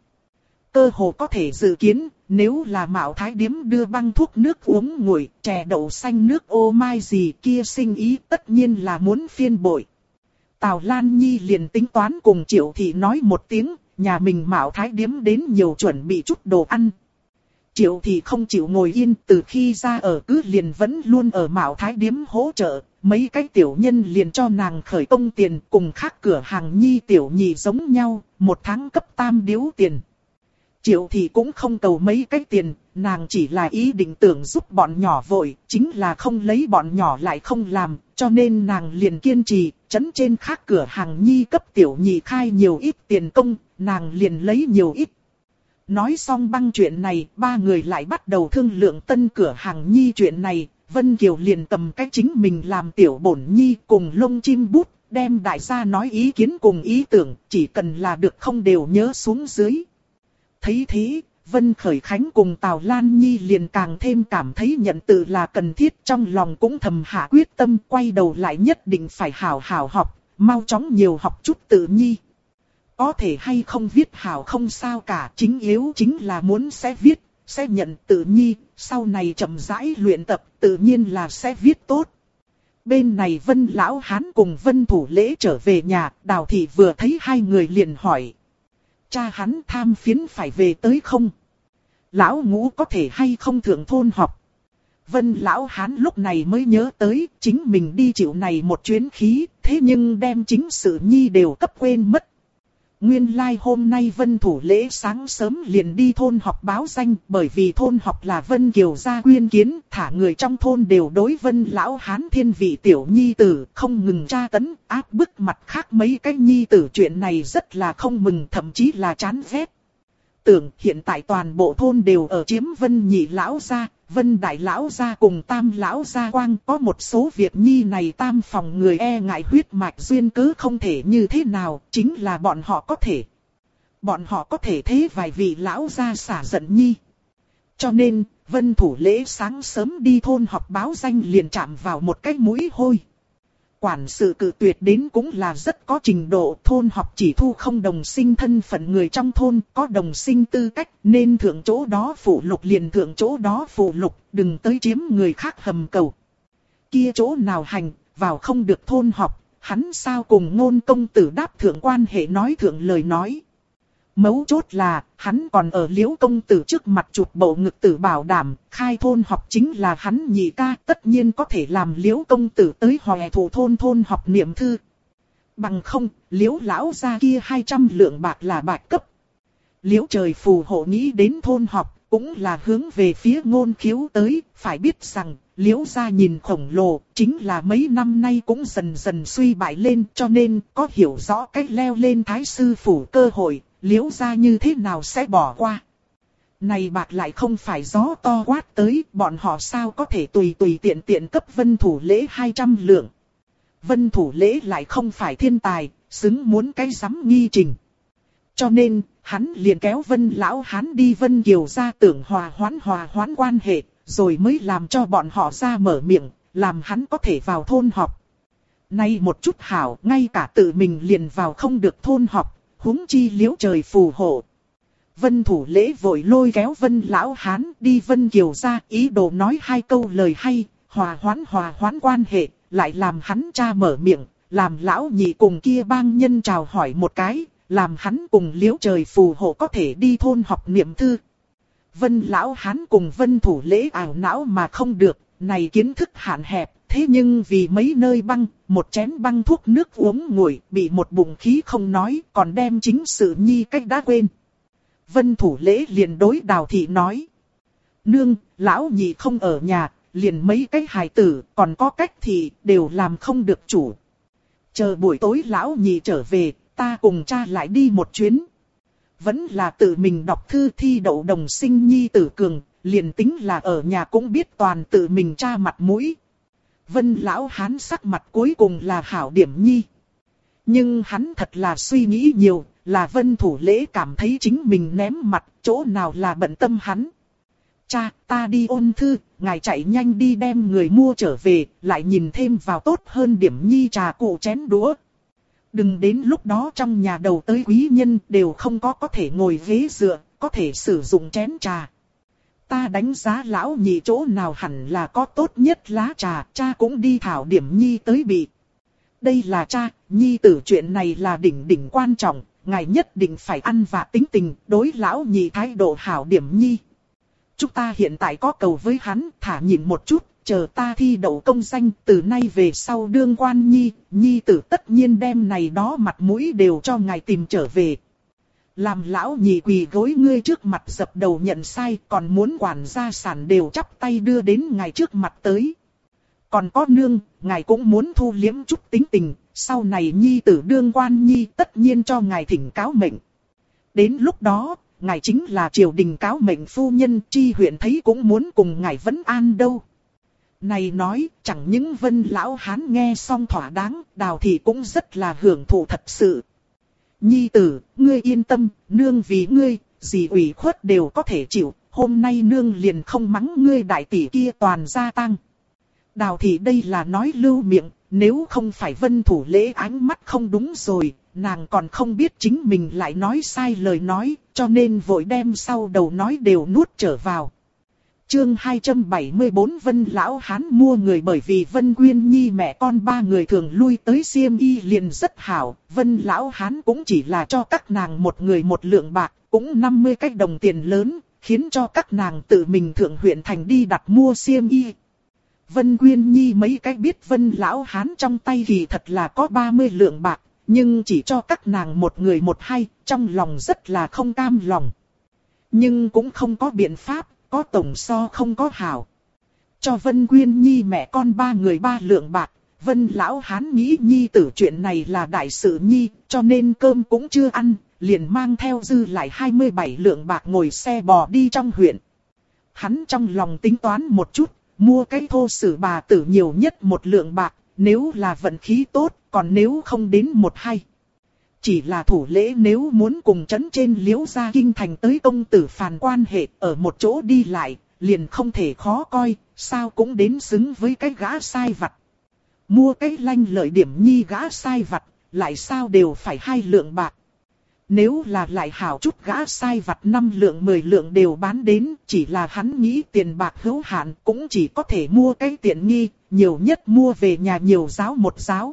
Cơ hồ có thể dự kiến, nếu là Mạo Thái Điếm đưa băng thuốc nước uống nguội, chè đậu xanh nước ô mai gì kia sinh ý tất nhiên là muốn phiên bội. Tào Lan Nhi liền tính toán cùng Triệu Thị nói một tiếng, nhà mình Mạo Thái Điếm đến nhiều chuẩn bị chút đồ ăn. Triệu Thị không chịu ngồi yên, từ khi ra ở cứ liền vẫn luôn ở Mạo Thái Điếm hỗ trợ, mấy cái tiểu nhân liền cho nàng khởi công tiền, cùng khác cửa hàng Nhi tiểu nhị giống nhau, một tháng cấp tam điếu tiền. Triệu Thị cũng không cầu mấy cái tiền, nàng chỉ là ý định tưởng giúp bọn nhỏ vội, chính là không lấy bọn nhỏ lại không làm, cho nên nàng liền kiên trì, trấn trên khác cửa hàng Nhi cấp tiểu nhị khai nhiều ít tiền công, nàng liền lấy nhiều ít. Nói xong băng chuyện này, ba người lại bắt đầu thương lượng tân cửa hàng Nhi chuyện này, Vân Kiều liền cầm cách chính mình làm tiểu bổn Nhi cùng lông chim bút, đem đại gia nói ý kiến cùng ý tưởng, chỉ cần là được không đều nhớ xuống dưới. Thấy thế, Vân Khởi Khánh cùng Tào Lan Nhi liền càng thêm cảm thấy nhận tự là cần thiết, trong lòng cũng thầm hạ quyết tâm quay đầu lại nhất định phải hảo hảo học, mau chóng nhiều học chút tự nhi. Có thể hay không viết hảo không sao cả, chính yếu chính là muốn sẽ viết, sẽ nhận tự nhi, sau này chậm rãi luyện tập tự nhiên là sẽ viết tốt. Bên này Vân Lão Hán cùng Vân Thủ Lễ trở về nhà, Đào Thị vừa thấy hai người liền hỏi. Cha hắn tham phiến phải về tới không? Lão Ngũ có thể hay không thượng thôn họp? Vân Lão Hán lúc này mới nhớ tới chính mình đi chịu này một chuyến khí, thế nhưng đem chính sự nhi đều cấp quên mất. Nguyên lai hôm nay Vân Thủ Lễ sáng sớm liền đi thôn họp báo danh, bởi vì thôn họp là Vân Kiều gia quyên kiến, thả người trong thôn đều đối Vân Lão Hán thiên vị tiểu nhi tử, không ngừng tra tấn, áp bức mặt khác mấy cái nhi tử, chuyện này rất là không mừng, thậm chí là chán ghét. Tưởng hiện tại toàn bộ thôn đều ở chiếm Vân Nhị Lão gia, Vân Đại Lão gia cùng Tam Lão gia quang, có một số việc nhi này tam phòng người e ngại huyết mạch duyên cớ không thể như thế nào, chính là bọn họ có thể. Bọn họ có thể thế vài vị lão gia xả giận nhi. Cho nên, Vân Thủ Lễ sáng sớm đi thôn họp báo danh liền chạm vào một cái mũi hôi. Quản sự cự tuyệt đến cũng là rất có trình độ, thôn họp chỉ thu không đồng sinh thân phận người trong thôn, có đồng sinh tư cách, nên thượng chỗ đó phụ lục liền thượng chỗ đó phụ lục, đừng tới chiếm người khác hầm cầu. Kia chỗ nào hành, vào không được thôn họp, hắn sao cùng Ngôn công tử đáp thượng quan hệ nói thượng lời nói. Mấu chốt là, hắn còn ở Liễu công tử trước mặt chụp bộ ngực tử bảo đảm, khai thôn họp chính là hắn nhị ca, tất nhiên có thể làm Liễu công tử tới hòe thủ thôn họp niệm thư. Bằng không, Liễu lão gia kia 200 lượng bạc là bạc cấp. Liễu trời phù hộ nghĩ đến thôn họp, cũng là hướng về phía Ngôn Khiếu tới, phải biết rằng, Liễu gia nhìn khổng lồ, chính là mấy năm nay cũng dần dần suy bại lên, cho nên có hiểu rõ cách leo lên thái sư phủ cơ hội. Liễu gia như thế nào sẽ bỏ qua? Này bạc lại không phải gió to quát tới, bọn họ sao có thể tùy tiện tiện cấp Vân Thủ Lễ 200 lượng. Vân Thủ Lễ lại không phải thiên tài, xứng muốn cái giám nghi trình. Cho nên, hắn liền kéo Vân Lão Hán đi Vân Kiều gia tưởng hòa hoãn quan hệ, rồi mới làm cho bọn họ ra mở miệng, làm hắn có thể vào thôn họp. Nay một chút hảo, ngay cả tự mình liền vào không được thôn họp. Huống chi Liễu trời phù hộ. Vân Thủ Lễ vội lôi kéo Vân Lão Hán đi Vân Kiều gia, ý đồ nói hai câu lời hay, hòa hoãn quan hệ, lại làm hắn cha mở miệng, làm lão nhị cùng kia bang nhân chào hỏi một cái, làm hắn cùng Liễu trời phù hộ có thể đi thôn học niệm thư. Vân Lão Hán cùng Vân Thủ Lễ ảo não mà không được, này kiến thức hạn hẹp. Thế nhưng vì mấy nơi băng, một chén băng thuốc nước uống nguội, bị một bụng khí không nói, còn đem chính sự nhi cách đã quên. Vân Thủ Lễ liền đối Đào Thị nói. Nương, lão nhị không ở nhà, liền mấy cái hài tử, còn có cách thì đều làm không được chủ. Chờ buổi tối lão nhị trở về, ta cùng cha lại đi một chuyến. Vẫn là tự mình đọc thư thi đậu đồng sinh nhi tử cường, liền tính là ở nhà cũng biết toàn tự mình cha mặt mũi. Vân Lão Hán sắc mặt cuối cùng là hảo điểm nhi. Nhưng hắn thật là suy nghĩ nhiều, là Vân Thủ Lễ cảm thấy chính mình ném mặt, chỗ nào là bận tâm hắn. Cha, ta đi ôn thư, ngài chạy nhanh đi đem người mua trở về, lại nhìn thêm vào tốt hơn điểm nhi trà cụ chén đũa. Đừng đến lúc đó trong nhà đầu tới quý nhân đều không có thể ngồi ghế dựa, có thể sử dụng chén trà. Ta đánh giá lão nhị chỗ nào hẳn là có tốt nhất lá trà, cha cũng đi thảo điểm nhi tới bị. Đây là cha, nhi tử chuyện này là đỉnh đỉnh quan trọng, ngài nhất định phải ăn vạ tính tình, đối lão nhị thái độ hảo điểm nhi. Chúng ta hiện tại có cầu với hắn, thả nhịn một chút, chờ ta thi đậu công danh, từ nay về sau đương quan nhi, nhi tử tất nhiên đem này đó mặt mũi đều cho ngài tìm trở về. Làm lão nhị quỳ gối ngươi trước mặt dập đầu nhận sai, còn muốn quản gia sản đều chắp tay đưa đến ngài trước mặt tới. Còn có nương, ngài cũng muốn thu liếm chút tính tình, sau này nhi tử đương quan nhi tất nhiên cho ngài thỉnh cáo mệnh. Đến lúc đó, ngài chính là triều đình cáo mệnh phu nhân, chi huyện thấy cũng muốn cùng ngài vấn an đâu. Này nói, chẳng những Vân lão hán nghe xong thỏa đáng, Đào thị cũng rất là hưởng thụ thật sự. Nhi tử, ngươi yên tâm, nương vì ngươi, gì ủy khuất đều có thể chịu, hôm nay nương liền không mắng ngươi đại tỷ kia toàn gia tăng. Đào thị đây là nói lưu miệng, nếu không phải Vân Thủ Lễ ánh mắt không đúng rồi, nàng còn không biết chính mình lại nói sai lời nói, cho nên vội đem sau đầu nói đều nuốt trở vào. Chương 274 Vân lão hán mua người. Bởi vì Vân Quyên Nhi mẹ con ba người thường lui tới Xiêm Y liền rất hảo, Vân lão hán cũng chỉ là cho các nàng một người một lượng bạc, cũng 50 cái đồng tiền lớn, khiến cho các nàng tự mình thượng huyện thành đi đặt mua Xiêm Y. Vân Quyên Nhi mấy cái biết Vân lão hán trong tay thì thật là có 30 lượng bạc, nhưng chỉ cho các nàng một người một hai, trong lòng rất là không cam lòng. Nhưng cũng không có biện pháp, có tổng so không có hảo. Cho Vân Quyên Nhi mẹ con ba người 3 lượng bạc, Vân lão hán nghĩ nhi tử chuyện này là đại sự nhi, cho nên cơm cũng chưa ăn, liền mang theo dư lại 27 lượng bạc ngồi xe bò đi trong huyện. Hắn trong lòng tính toán một chút, mua cái thô sử bà tử nhiều nhất 1 lượng bạc, nếu là vận khí tốt, còn nếu không đến 1-2. Chỉ là thủ lễ nếu muốn cùng trấn trên Liễu Gia kinh thành tới công tử phàn quan hệ ở một chỗ đi lại, liền không thể khó coi, sao cũng đến xứng với cái gã sai vặt. Mua cái lanh lợi điểm nhi gã sai vặt, lại sao đều phải 2 lượng bạc. Nếu là lại hảo chút gã sai vặt 5 lượng 10 lượng đều bán đến, chỉ là hắn nghĩ tiền bạc hữu hạn cũng chỉ có thể mua cái tiện nghi, nhiều nhất mua về nhà nhiều giáo một giáo.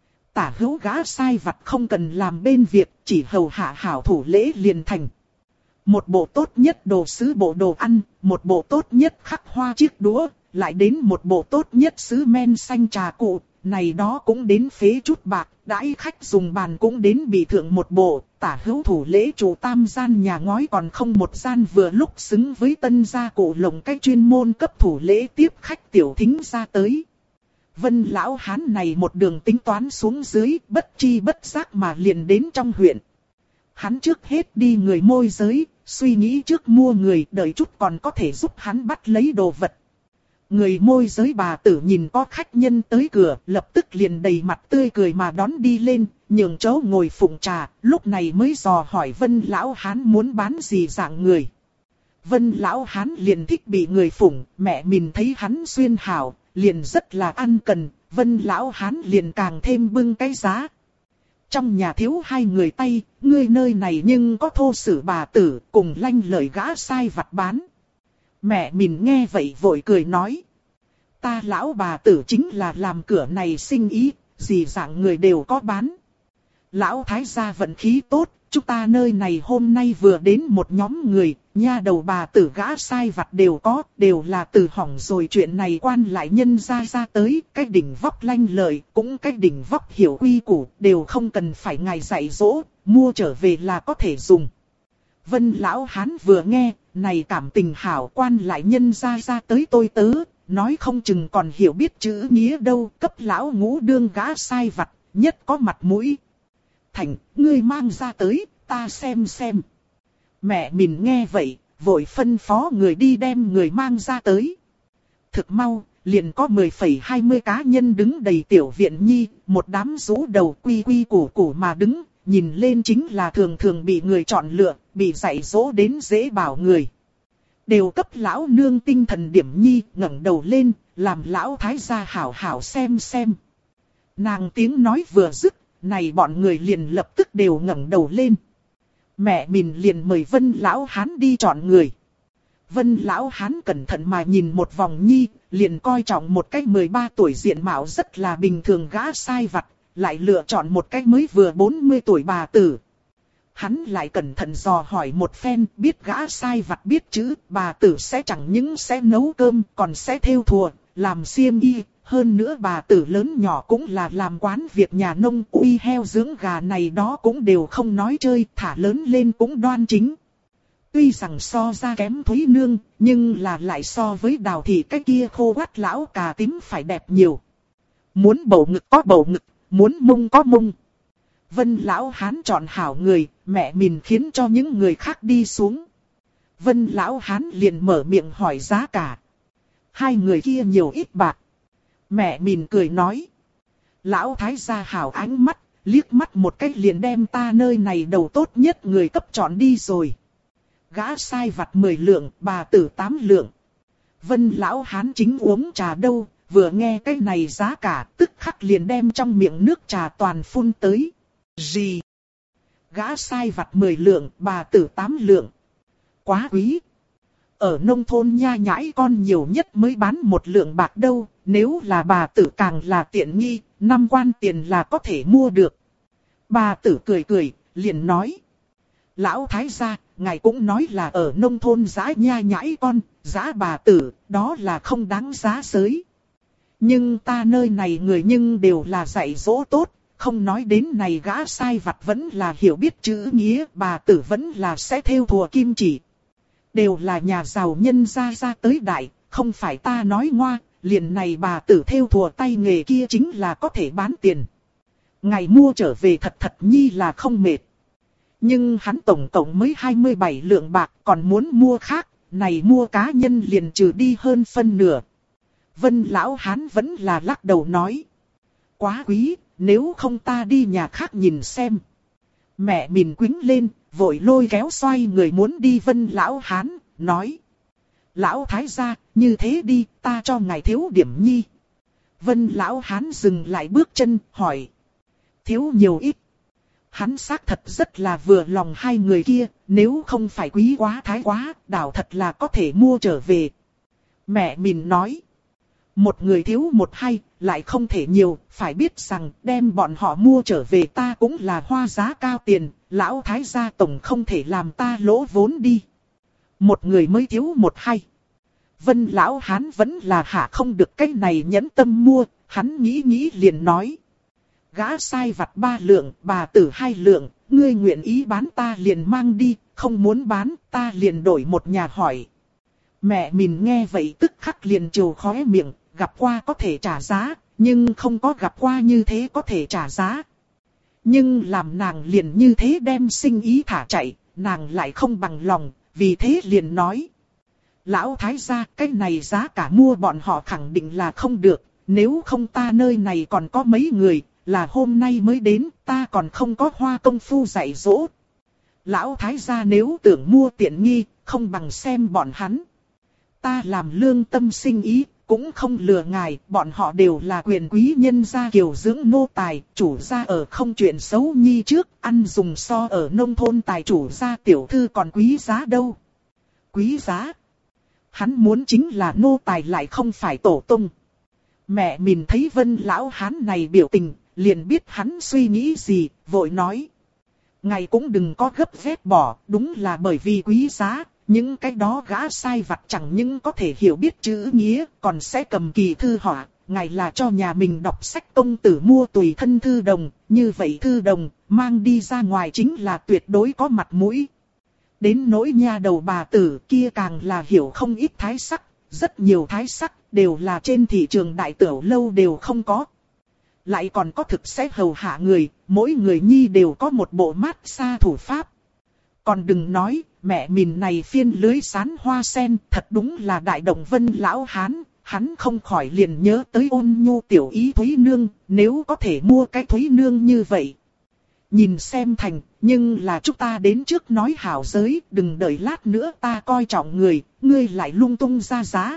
Tả hữu gã sai vặt không cần làm bên việc, chỉ hầu hạ hảo thủ lễ liền thành. Một bộ tốt nhất đồ sứ bộ đồ ăn, một bộ tốt nhất khắc hoa chiếc đũa, lại đến một bộ tốt nhất sứ men xanh trà cụ, này đó cũng đến phế chút bạc, đãi khách dùng bàn cũng đến bị thượng một bộ, tả hữu thủ lễ chủ tam gian nhà ngói còn không một gian vừa lúc xứng với tân gia cụ lồng cái chuyên môn cấp thủ lễ tiếp khách tiểu thính ra tới. Vân lão hán này một đường tính toán xuống dưới, bất chi bất giác mà liền đến trong huyện. Hắn trước hết đi người môi giới, suy nghĩ trước mua người, đợi chút còn có thể giúp hắn bắt lấy đồ vật. Người môi giới bà tử nhìn có khách nhân tới cửa, lập tức liền đầy mặt tươi cười mà đón đi lên, nhường chỗ ngồi phụng trà, lúc này mới dò hỏi Vân lão hán muốn bán gì dạng người. Vân lão hán liền thích bị người phụng, mẹ mình thấy hắn xuyên hảo, liền rất là ăn cần, Vân lão hán liền càng thêm bưng cái giá. Trong nhà thiếu 2 người tay, ngươi nơi này nhưng có thô sử bà tử, cùng lanh lợi gã sai vặt bán. Mẹ mình nghe vậy vội cười nói. Ta lão bà tử chính là làm cửa này sinh ý, gì dạng người đều có bán. Lão thái gia vận khí tốt, chúng ta nơi này hôm nay vừa đến một nhóm người, nha đầu bà tử gã sai vặt đều có, đều là từ hỏng rồi chuyện này quan lại nhân ra tới, cái đỉnh vóc lanh lợi, cũng cái đỉnh vóc hiểu quy củ, đều không cần phải ngài dạy dỗ, mua trở về là có thể dùng. Vân lão hán vừa nghe, này cảm tình hảo quan lại nhân ra tới tôi tớ, nói không chừng còn hiểu biết chữ nghĩa đâu, cấp lão ngũ đương gã sai vặt, nhất có mặt mũi. Thành, ngươi mang ra tới, ta xem. Mẹ mình nghe vậy, vội phân phó người đi đem người mang ra tới. Thực mau, liền có 10,20 cá nhân đứng đầy tiểu viện nhi, một đám rũ đầu quy củ mà đứng, nhìn lên chính là thường thường bị người chọn lựa, bị dạy dỗ đến dễ bảo người. Đều cấp lão nương tinh thần điểm nhi, ngẩng đầu lên, làm lão thái gia hảo hảo xem. Nàng tiếng nói vừa dứt, này bọn người liền lập tức đều ngẩng đầu lên. Mẹ mình liền mời Vân lão hán đi chọn người. Vân lão hán cẩn thận mà nhìn một vòng nhi, liền coi trọng một cái 13 tuổi diện mạo rất là bình thường gã sai vặt, lại lựa chọn một cái mới vừa 40 tuổi bà tử. Hắn lại cẩn thận dò hỏi một phen, biết gã sai vặt biết chữ, bà tử sẽ chẳng những sẽ nấu cơm, còn sẽ thêu thùa, làm xiêm y. Hơn nữa bà tử lớn nhỏ cũng là làm quán việc nhà nông, uy heo dưỡng gà này đó cũng đều không nói chơi, thả lớn lên cũng đoan chính. Tuy rằng so ra kém Thúy Nương, nhưng là lại so với Đào Thị cái kia khô quắt lão cà tím phải đẹp nhiều. Muốn bầu ngực có bầu ngực, muốn mông có mông. Vân lão hán chọn hảo người, mẹ mình khiến cho những người khác đi xuống. Vân lão hán liền mở miệng hỏi giá cả. Hai người kia nhiều ít bạc. Mẹ mình cười nói. Lão thái gia hảo ánh mắt, liếc mắt một cái liền đem ta nơi này đầu tốt nhất người cấp chọn đi rồi. Gã sai vặt 10 lượng, bà tử 8 lượng. Vân lão hán chính uống trà đâu, vừa nghe cái này giá cả, tức khắc liền đem trong miệng nước trà toàn phun tới. Gì? Gã sai vặt 10 lượng, bà tử 8 lượng. Quá quý. Ở nông thôn nha nhãi con nhiều nhất mới bán 1 lượng bạc đâu, nếu là bà tử càng là tiện nghi, 5 quan tiền là có thể mua được. Bà tử cười cười, liền nói. Lão thái gia, ngài cũng nói là ở nông thôn giá nha nhãi con, giá bà tử, đó là không đáng giá giới. Nhưng ta nơi này người nhưng đều là dạy dỗ tốt, không nói đến này gã sai vặt vẫn là hiểu biết chữ nghĩa, bà tử vẫn là sẽ thêu thùa kim chỉ. Đều là nhà giàu nhân gia ra tới đại, không phải ta nói ngoa, liền này bà tử thêu thùa tay nghề kia chính là có thể bán tiền. Ngày mua trở về thật thật nhi là không mệt. Nhưng hắn tổng cộng mới 27 lượng bạc còn muốn mua khác, này mua cá nhân liền trừ đi hơn phân nửa. Vân lão hán vẫn là lắc đầu nói. Quá quý, nếu không ta đi nhà khác nhìn xem. Mẹ mình quính lên, vội lôi kéo xoay người muốn đi Vân lão hán, nói. Lão thái gia, như thế đi, ta cho ngài thiếu điểm nhi. Vân lão hán dừng lại bước chân, hỏi. Thiếu nhiều ít. Hắn xác thật rất là vừa lòng hai người kia, nếu không phải quý quá thái quá, đảo thật là có thể mua trở về. Mẹ mình nói. Một người thiếu một hay, lại không thể nhiều, phải biết rằng đem bọn họ mua trở về ta cũng là hoa giá cao tiền, lão thái gia tổng không thể làm ta lỗ vốn đi. Một người mới thiếu một hay. Vân lão hán vẫn là hạ không được cái này nhẫn tâm mua, hắn nghĩ liền nói. Gã sai vặt 3 lượng, bà tử 2 lượng, ngươi nguyện ý bán ta liền mang đi, không muốn bán ta liền đổi một nhà hỏi. Mẹ mình nghe vậy tức khắc liền trừ khóe miệng, gặp qua có thể trả giá, nhưng không có gặp qua như thế có thể trả giá. Nhưng làm nàng liền như thế đem sinh ý thả chạy, nàng lại không bằng lòng, vì thế liền nói. Lão thái gia, cái này giá cả mua bọn họ khẳng định là không được, nếu không ta nơi này còn có mấy người, là hôm nay mới đến, ta còn không có hoa công phu dạy dỗ. Lão thái gia nếu tưởng mua tiện nghi, không bằng xem bọn hắn. Ta làm lương tâm sinh ý, cũng không lừa ngài, bọn họ đều là quyền quý nhân gia kiều dưỡng nô tài, chủ gia ở không chuyện xấu nhi trước, ăn dùng so ở nông thôn tài chủ gia tiểu thư còn quý giá đâu. Quý giá? Hắn muốn chính là nô tài lại không phải tổ tông. Mẹ mình thấy Vân lão hán này biểu tình, liền biết hắn suy nghĩ gì, vội nói. Ngài cũng đừng có gấp ghét bỏ, đúng là bởi vì quý giá, những cái đó gã sai vặt chẳng những có thể hiểu biết chữ nghĩa, còn sẽ cầm kỳ thư họa. Ngài là cho nhà mình đọc sách công tử mua tùy thân thư đồng, như vậy thư đồng, mang đi ra ngoài chính là tuyệt đối có mặt mũi. Đến nỗi nha đầu bà tử kia càng là hiểu không ít thái sắc, rất nhiều thái sắc đều là trên thị trường đại tửu lâu đều không có. Lại còn có thực sẽ hầu hạ người, mỗi người nhi đều có một bộ mát xa thủ pháp. Còn đừng nói, mẹ mình này phiên lưới sán hoa sen thật đúng là đại động Vân lão hán, hắn không khỏi liền nhớ tới ôn nhu tiểu ý Thúy Nương, nếu có thể mua cái Thúy Nương như vậy. Nhìn xem thành, nhưng là chúng ta đến trước nói hảo giới, đừng đợi lát nữa ta coi trọng người, ngươi lại lung tung ra giá.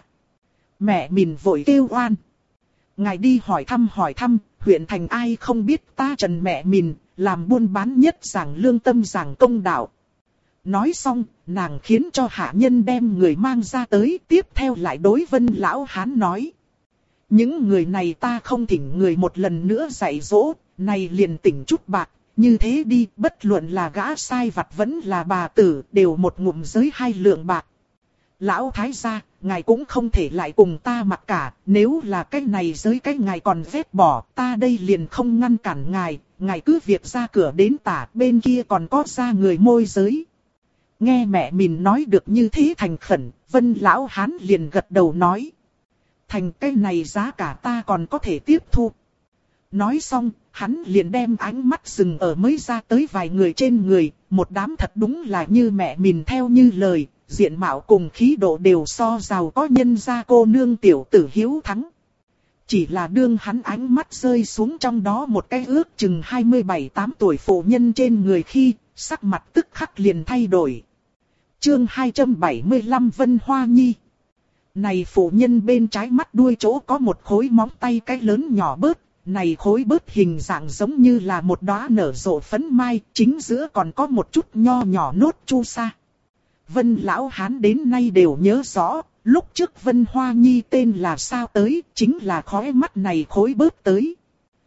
Mẹ mình vội kêu oan. Ngài đi hỏi thăm, huyện thành ai không biết ta Trần mẹ mình, làm buôn bán nhất giảng lương tâm giảng công đạo. Nói xong, nàng khiến cho hạ nhân đem người mang ra tới, tiếp theo lại đối Vân lão hán nói. Những người này ta không thỉnh người một lần nữa dạy dỗ, này liền tỉnh chút bạc, như thế đi, bất luận là gã sai vặt vẫn là bà tử, đều một ngụm giới 2 lượng bạc. Lão thái gia, ngài cũng không thể lại cùng ta mặc cả, nếu là cái này giới cái ngài còn vét bỏ, ta đây liền không ngăn cản ngài cứ việc ra cửa đến tả, bên kia còn có ra người môi giới. Nghe mẹ mình nói được như thế thành khẩn, Vân lão hán liền gật đầu nói. Thành cái này giá cả ta còn có thể tiếp thu. Nói xong, hắn liền đem ánh mắt dừng ở mới ra tới vài người trên người, một đám thật đúng là như mẹ mình theo như lời, diện mạo cùng khí độ đều so giàu có nhân gia cô nương tiểu tử hiếu thắng. Chỉ là đương hắn ánh mắt rơi xuống trong đó một cái ước chừng 27-8 tuổi phụ nhân trên người khi, sắc mặt tức khắc liền thay đổi. Chương 275 Vân Hoa Nhi. Này phụ nhân bên trái mắt đuôi chỗ có một khối móng tay cái lớn nhỏ bớt, này khối bớt hình dạng giống như là một đóa nở rộ phấn mai, chính giữa còn có một chút nho nhỏ nốt chu sa. Vân lão hán đến nay đều nhớ rõ, lúc trước Vân Hoa Nhi tên là sao tới, chính là khóe mắt này khối bớt tới.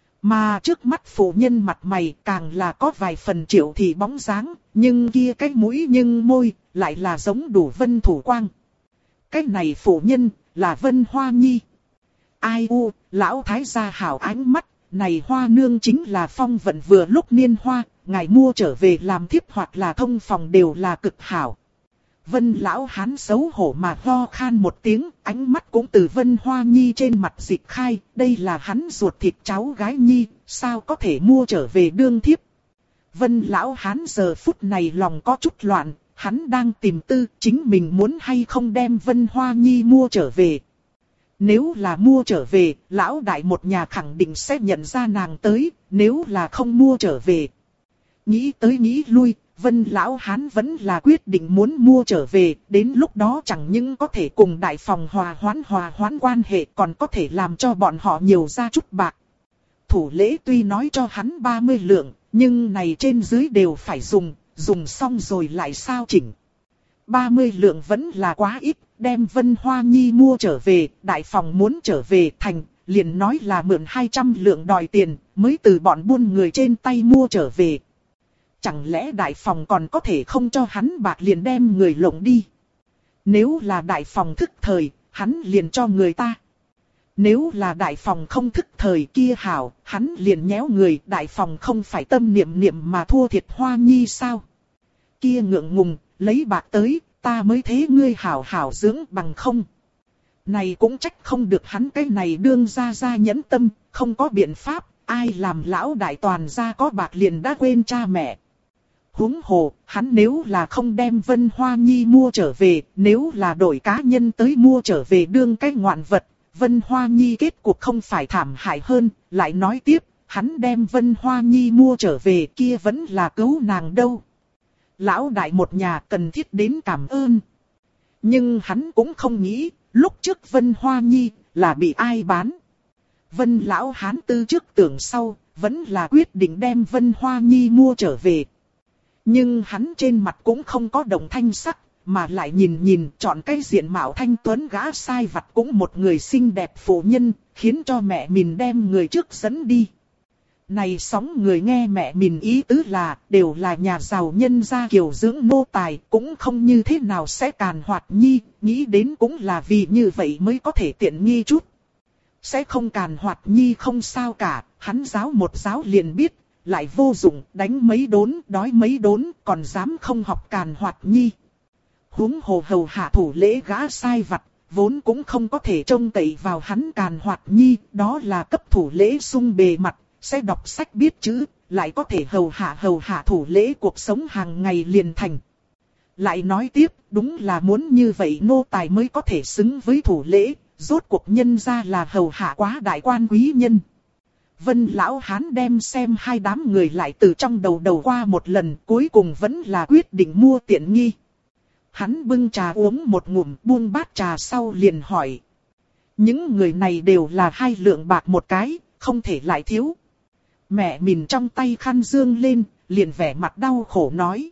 Mà trước mắt phụ nhân mặt mày càng là có vài phần triệu thì bóng dáng, nhưng kia cái mũi nhưng môi, lại là giống đủ Vân Thủ Quang. Cái này phụ nhân, là Vân Hoa Nhi. Ai u, lão thái gia hảo ánh mắt, này hoa nương chính là phong vận vừa lúc niên hoa, ngài mua trở về làm thiếp hoặc là thông phòng đều là cực hảo. Vân lão hán xấu hổ mà ho khan một tiếng, ánh mắt cũng từ Vân Hoa Nhi trên mặt dịch khai, đây là hắn ruột thịt cháu gái Nhi, sao có thể mua trở về đương thiếp. Vân lão hán giờ phút này lòng có chút loạn, hắn đang tìm tư chính mình muốn hay không đem Vân Hoa Nhi mua trở về. Nếu là mua trở về, lão đại một nhà khẳng định sẽ nhận ra nàng tới, nếu là không mua trở về. Nghĩ tới nghĩ lui, Vân lão hán vẫn là quyết định muốn mua trở về, đến lúc đó chẳng những có thể cùng đại phòng hòa hoãn quan hệ, còn có thể làm cho bọn họ nhiều ra chút bạc. Thủ lễ tuy nói cho hắn 30 lượng, nhưng này trên dưới đều phải dùng xong rồi lại sao chỉnh. 30 lượng vẫn là quá ít, đem Vân Hoa Nhi mua trở về, đại phòng muốn trở về thành, liền nói là mượn 200 lượng đòi tiền, mới từ bọn buôn người trên tay mua trở về. Chẳng lẽ đại phòng còn có thể không cho hắn bạc liền đem người lộng đi? Nếu là đại phòng thức thời, hắn liền cho người ta. Nếu là đại phòng không thức thời kia hảo, hắn liền nhéo người, đại phòng không phải tâm niệm mà thua thiệt Hoa Nhi sao? Kia ngượng ngùng, lấy bạc tới, ta mới thế ngươi hảo hảo dưỡng bằng không. Này cũng trách không được hắn cái này đương ra nhẫn tâm, không có biện pháp, ai làm lão đại toàn gia có bạc liền đã quên cha mẹ. Huống hồ, hắn nếu là không đem Vân Hoa Nhi mua trở về, nếu là đổi cá nhân tới mua trở về đương cái ngoạn vật, Vân Hoa Nhi kết cục không phải thảm hại hơn, lại nói tiếp, hắn đem Vân Hoa Nhi mua trở về kia vẫn là cứu nàng đâu. Lão đại một nhà cần thiết đến cảm ơn. Nhưng hắn cũng không nghĩ, lúc trước Vân Hoa Nhi là bị ai bán. Vân lão hán tư trước tưởng sau, vẫn là quyết định đem Vân Hoa Nhi mua trở về. Nhưng hắn trên mặt cũng không có động thanh sắc, mà lại nhìn chọn cái diện mạo thanh tuấn gã sai vặt cũng một người xinh đẹp phụ nhân, khiến cho mẹ mình đem người trước dẫn đi. Này sóng người nghe mẹ mình ý tứ là, đều là nhà giàu nhân gia kiều dưỡng nô tài, cũng không như thế nào sẽ càn hoạt Nhi, nghĩ đến cũng là vì như vậy mới có thể tiện nghi chút. Sẽ không càn hoạt Nhi không sao cả, hắn giáo một giáo liền biết, lại vô dụng, đánh mấy đốn, đói mấy đốn, còn dám không học càn hoạt Nhi. Huống hồ hầu hạ thủ lễ gã sai vặt, vốn cũng không có thể trông cậy vào hắn càn hoạt Nhi, đó là cấp thủ lễ sung bề mặt. Sẽ đọc sách biết chữ, lại có thể hầu hạ thủ lễ cuộc sống hàng ngày liền thành. Lại nói tiếp, đúng là muốn như vậy nô tài mới có thể xứng với thủ lễ, rốt cuộc nhân ra là hầu hạ quá đại quan quý nhân. Vân lão hán đem xem hai đám người lại từ trong đầu qua một lần, cuối cùng vẫn là quyết định mua tiện nghi. Hắn bưng trà uống một ngụm, buông bát trà sau liền hỏi. Những người này đều là 2 lượng bạc một cái, không thể lại thiếu. Mẹ mình trong tay khăn dương lên, liền vẻ mặt đau khổ nói.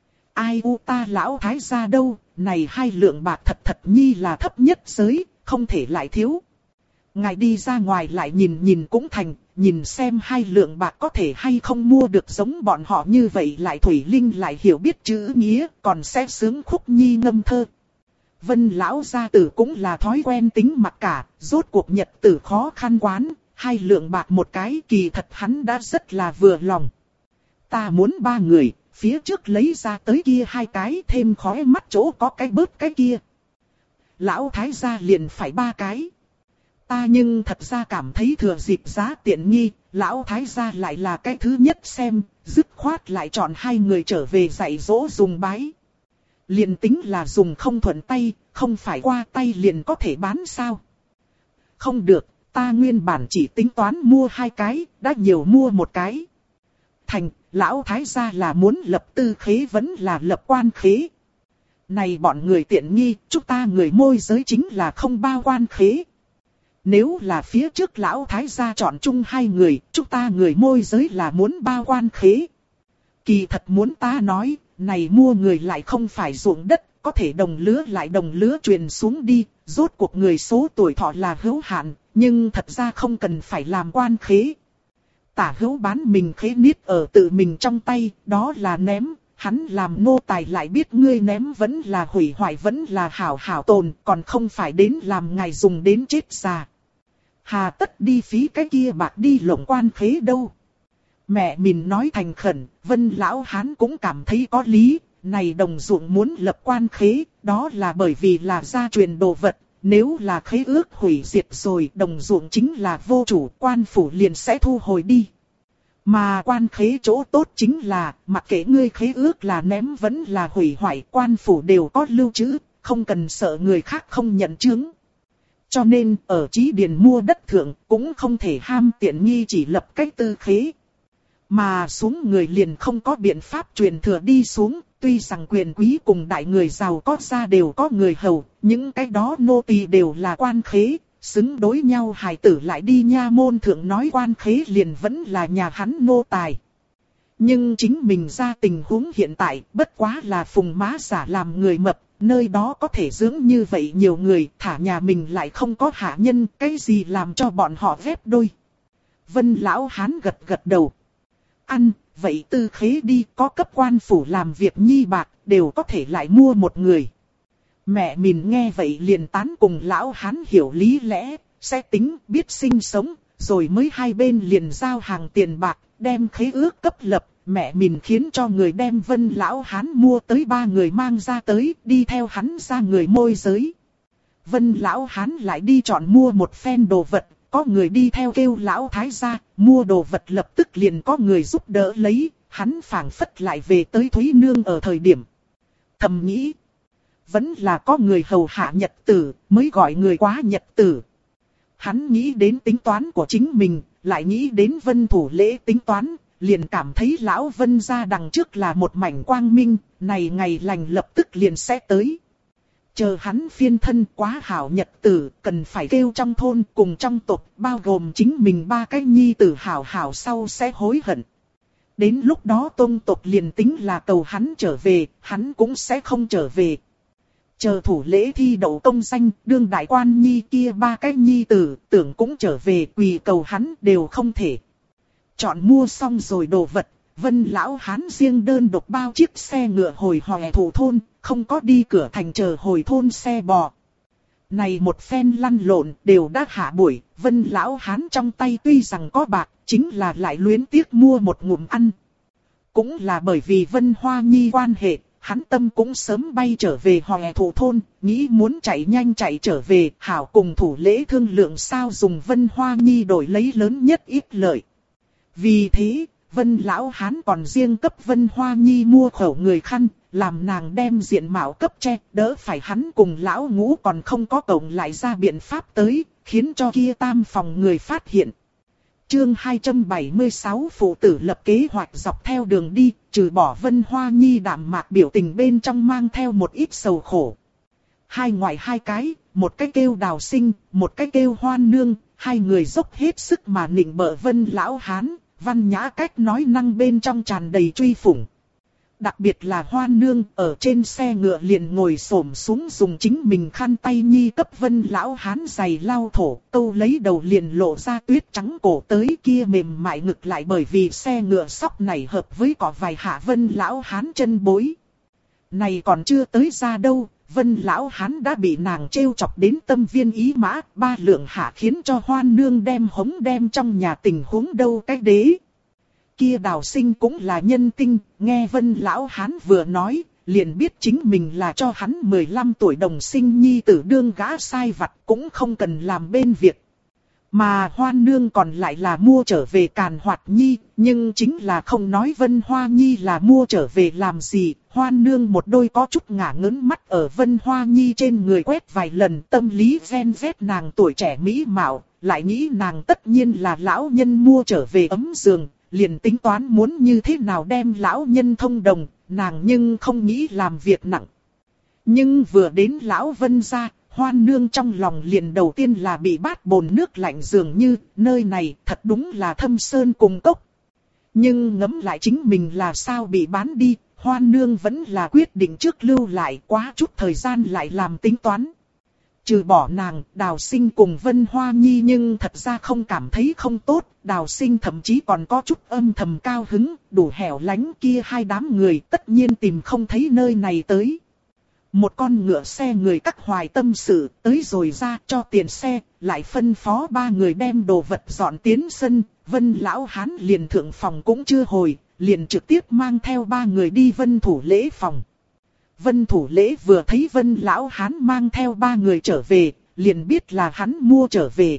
Ai u ta lão thái gia đâu, này 2 lượng bạc thật Nhi là thấp nhất giới, không thể lại thiếu. Ngài đi ra ngoài lại nhìn cũng thành, nhìn xem 2 lượng bạc có thể hay không mua được giống bọn họ như vậy. Lại Thủy Linh lại hiểu biết chữ nghĩa, còn sẽ sướng khúc nhi ngâm thơ. Vân lão gia tử cũng là thói quen tính mặc cả, rốt cuộc nhật tử khó khăn quán, 2 lượng bạc một cái, kỳ thật hắn đã rất là vừa lòng. Ta muốn 3 người, phía trước lấy ra tới kia 2 cái, thêm khóe mắt chỗ có cái bớt cái kia. Lão thái gia liền phải 3 cái. Ta nhưng thật ra cảm thấy thừa dịp giá tiện nghi, lão thái gia lại là cái thứ nhất xem, dứt khoát lại chọn 2 người trở về dạy dỗ dùng bái. Liền tính là dùng không thuận tay, không phải qua tay liền có thể bán sao? Không được, ta nguyên bản chỉ tính toán mua 2 cái, đã nhiều mua 1 cái. Thành, lão thái gia là muốn lập tư khế vẫn là lập quan khế. Này bọn người tiện nghi, chúng ta người môi giới chính là không bao quan khế. Nếu là phía trước lão thái gia chọn chung 2 người, chúng ta người môi giới là muốn bao quan khế. Kỳ thật muốn ta nói, này mua người lại không phải ruộng đất, có thể đồng lứa lại đồng lứa truyền xuống đi, rốt cuộc người số tuổi thọ là hữu hạn, nhưng thật ra không cần phải làm quan khế. Tả hữu bán mình khế niết ở tự mình trong tay, đó là ném, hắn làm nô tài lại biết ngươi ném vẫn là hủy hoại vẫn là hảo hảo tồn, còn không phải đến làm ngài dùng đến chết già. Hà tất đi phí cái kia bạc đi lộng quan khế đâu. Mẹ mình nói thành khẩn, Vân lão hán cũng cảm thấy có lý, này đồng ruộng muốn lập quan khế, đó là bởi vì là gia truyền đồ vật, nếu là khế ước hủy diệt rồi, đồng ruộng chính là vô chủ, quan phủ liền sẽ thu hồi đi. Mà quan khế chỗ tốt chính là, mặc kệ ngươi khế ước là ném vẫn là hủy hoại, quan phủ đều có lưu trữ, không cần sợ người khác không nhận chứng. Cho nên, ở Chí Điền mua đất thượng, cũng không thể ham tiện nghi chỉ lập cách tư khế. Mà xuống người liền không có biện pháp truyền thừa đi xuống, tuy rằng quyền quý cùng đại người giàu có ra đều có người hầu, những cái đó nô tỳ đều là quan khế, xứng đối nhau hài tử lại đi nha môn thượng nói quan khế liền vẫn là nhà hắn nô tài. Nhưng chính mình ra tình huống hiện tại, bất quá là phùng má giả làm người mập, nơi đó có thể dưỡng như vậy nhiều người, thả nhà mình lại không có hạ nhân, cái gì làm cho bọn họ ghép đôi. Vân lão hán gật gật đầu. Ăn, vậy tư khế đi, có cấp quan phủ làm việc nhi bạc, đều có thể lại mua 1 người. Mẹ mình nghe vậy liền tán cùng lão hán hiểu lý lẽ, sẽ tính, biết sinh sống, rồi mới hai bên liền giao hàng tiền bạc, đem khế ước cấp lập. Mẹ mình khiến cho người đem Vân lão hán mua tới 3 người mang ra tới, đi theo hắn ra người môi giới. Vân lão hán lại đi chọn mua một phen đồ vật, có người đi theo kêu lão thái gia, mua đồ vật lập tức liền có người giúp đỡ lấy, hắn phảng phất lại về tới Thúy Nương ở thời điểm. Thầm nghĩ, vẫn là có người hầu hạ nhật tử, mới gọi người quá nhật tử. Hắn nghĩ đến tính toán của chính mình, lại nghĩ đến Vân thủ lễ tính toán, liền cảm thấy lão Vân gia đằng trước là một mảnh quang minh, này ngày lành lập tức liền sẽ tới. Chờ hắn phiên thân quá hảo nhật tử, cần phải kêu trong thôn cùng trong tộc, bao gồm chính mình 3 cái nhi tử hảo hảo sau sẽ hối hận. Đến lúc đó tôn tộc liền tính là cầu hắn trở về, hắn cũng sẽ không trở về. Chờ thủ lễ thi đậu công danh, đương đại quan nhi kia 3 cái nhi tử, tưởng cũng trở về, quỳ cầu hắn đều không thể. Chọn mua xong rồi đồ vật, Vân lão hán riêng đơn độc bao chiếc xe ngựa hồi Hoè Thủ thôn, không có đi cửa thành chờ hồi thôn xe bò. Này một phen lăn lộn đều đã hạ buổi, Vân lão hán trong tay tuy rằng có bạc, chính là lại luyến tiếc mua một ngụm ăn. Cũng là bởi vì Vân Hoa Nhi quan hệ, hắn tâm cũng sớm bay trở về Hoè Thủ thôn, nghĩ muốn chạy nhanh chạy trở về, hảo cùng thủ lễ thương lượng sao dùng Vân Hoa Nhi đổi lấy lớn nhất ít lợi. Vì thế, Vân lão hán còn riêng cấp Vân Hoa Nhi mua khẩu người khăn, làm nàng đem diện mạo cấp che, đỡ phải hắn cùng lão ngũ còn không có cộng lại ra biện pháp tới, khiến cho kia tam phòng người phát hiện. Chương 276 phụ tử lập kế hoạch dọc theo đường đi, trừ bỏ Vân Hoa Nhi đạm mạc biểu tình bên trong mang theo một ít sầu khổ. 2 ngoại 2 cái, một cái kêu Đào Sinh, một cái kêu Hoan Nương, 2 người dốc hết sức mà nịnh bợ Vân lão hán, văn nhã cách nói năng bên trong tràn đầy truy phủng. Đặc biệt là Hoan Nương ở trên xe ngựa liền ngồi xổm xuống dùng chính mình khăn tay nhi cấp Vân lão hán giày lau thổ, câu lấy đầu liền lộ ra tuyết trắng cổ tới, kia mềm mại ngực lại bởi vì xe ngựa sóc này hợp với cỏ vài hạ Vân lão hán chân bối. Này còn chưa tới ra đâu, Vân lão hán đã bị nàng trêu chọc đến tâm viên ý mã, 3 lượng hạ khiến cho Hoan Nương đem hống đem trong nhà tình huống đâu cái đế. Kia Đào Sinh cũng là nhân tinh, nghe Vân lão hán vừa nói, liền biết chính mình là cho hắn 15 tuổi đồng sinh nhi tử đương gã sai vặt, cũng không cần làm bên việc. Mà Hoan Nương còn lại là mua trở về Càn Hoạt Nhi, nhưng chính là không nói Vân Hoa Nhi là mua trở về làm gì. Hoan Nương một đôi có chút ngả ngớn mắt ở Vân Hoa Nhi trên người quét vài lần, tâm lý ven vét nàng tuổi trẻ mỹ mạo, lại nghĩ nàng tất nhiên là lão nhân mua trở về ấm giường, liền tính toán muốn như thế nào đem lão nhân thông đồng, nàng nhưng không nghĩ làm việc nặng. Nhưng vừa đến lão Vân gia, Hoan Nương trong lòng liền đầu tiên là bị bát bồn nước lạnh, dường như nơi này thật đúng là thâm sơn cùng cốc. Nhưng ngẫm lại chính mình là sao bị bán đi, Hoan Nương vẫn là quyết định trước lưu lại, quá chút thời gian lại làm tính toán. Trừ bỏ nàng, Đào Sinh cùng Vân Hoa Nhi nhưng thật ra không cảm thấy không tốt, Đào Sinh thậm chí còn có chút âm thầm cao hứng, đủ hẻo lánh kia hai đám người tất nhiên tìm không thấy nơi này tới. Một con ngựa xe người các hoài tâm sự, tới rồi ra cho tiền xe, lại phân phó 3 người đem đồ vật dọn tiến sân, Vân lão hán liền thượng phòng cũng chưa hồi, liền trực tiếp mang theo 3 người đi Vân Thủ Lễ phòng. Vân Thủ Lễ vừa thấy Vân lão hán mang theo 3 người trở về, liền biết là hắn mua trở về.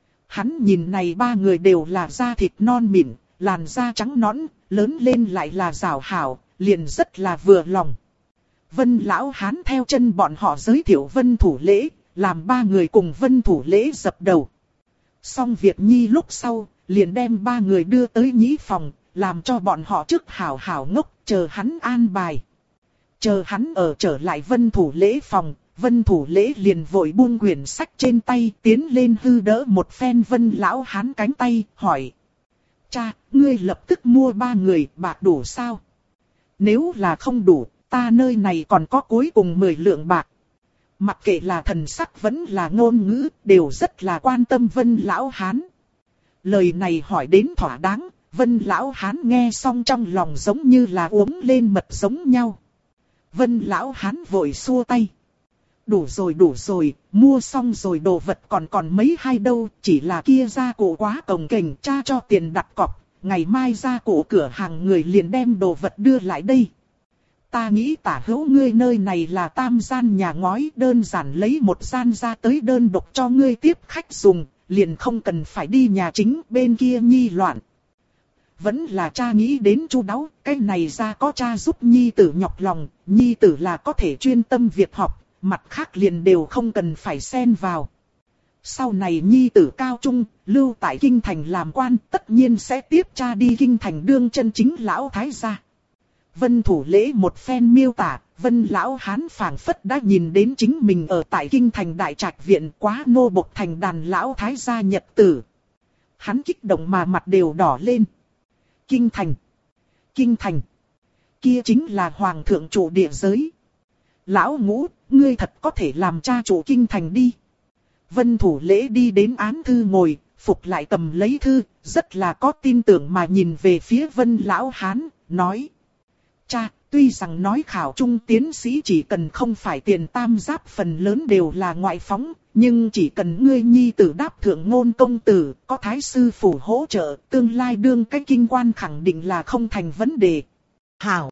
Hắn nhìn này 3 người đều là da thịt non mịn, làn da trắng nõn, lớn lên lại là rảo hảo, liền rất là vừa lòng. Vân lão hán theo chân bọn họ giới thiệu Vân Thủ Lễ, làm 3 người cùng Vân Thủ Lễ dập đầu. Xong việc nhi lúc sau, liền đem 3 người đưa tới nhĩ phòng, làm cho bọn họ trước hảo hảo ngốc, chờ hắn an bài. Chờ hắn ở trở lại Vân Thủ Lễ phòng, Vân Thủ Lễ liền vội buông quyển sách trên tay, tiến lên hư đỡ một phen Vân lão hán cánh tay, hỏi: Cha, ngươi lập tức mua 3 người, bạc đủ sao? Nếu là không đủ, ta nơi này còn có cuối cùng 10 lượng bạc. Mặc kệ là thần sắc vẫn là ngôn ngữ, đều rất là quan tâm Vân lão hán. Lời này hỏi đến thỏa đáng, Vân lão hán nghe xong trong lòng giống như là uống lên mật giống nhau. Vân lão hán vội xua tay: đủ rồi, mua xong rồi, đồ vật còn mấy hai đâu, chỉ là kia gia cụ quá cồng kềnh, cha cho tiền đặt cọc, ngày mai gia cụ cửa hàng người liền đem đồ vật đưa lại đây. Ta nghĩ tả hữu ngươi nơi này là tam gian nhà ngói, đơn giản lấy một gian ra tới đơn độc cho ngươi tiếp khách dùng, liền không cần phải đi nhà chính bên kia nhi loạn. Vẫn là cha nghĩ đến chu đáo, cái này ra có cha giúp nhi tử nhọc lòng, nhi tử là có thể chuyên tâm việc học, mặt khác liền đều không cần phải xen vào. Sau này nhi tử cao trung, lưu tại kinh thành làm quan, tất nhiên sẽ tiếp cha đi kinh thành đương chân chính lão thái gia. Vân Thủ Lễ một phen miêu tả, Vân lão hán phảng phất đã nhìn đến chính mình ở tại kinh thành đại trạch viện, quá nô bộc thành đàn lão thái gia nhật tử. Hắn kích động mà mặt đều đỏ lên. Kinh thành, kia chính là hoàng thượng chủ địa giới. Lão Ngũ, ngươi thật có thể làm cha chủ kinh thành đi. Vân Thủ Lễ đi đến án thư ngồi, phục lại cầm lấy thư, rất là có tin tưởng mà nhìn về phía Vân lão hán, nói: Cha, tuy rằng nói khảo trung tiến sĩ chỉ cần không phải tiền tam giáp phần lớn đều là ngoại phóng, nhưng chỉ cần ngươi nhi tử đáp thượng ngôn công tử, có thái sư phủ hỗ trợ, tương lai đương cái kinh quan khẳng định là không thành vấn đề. Hảo.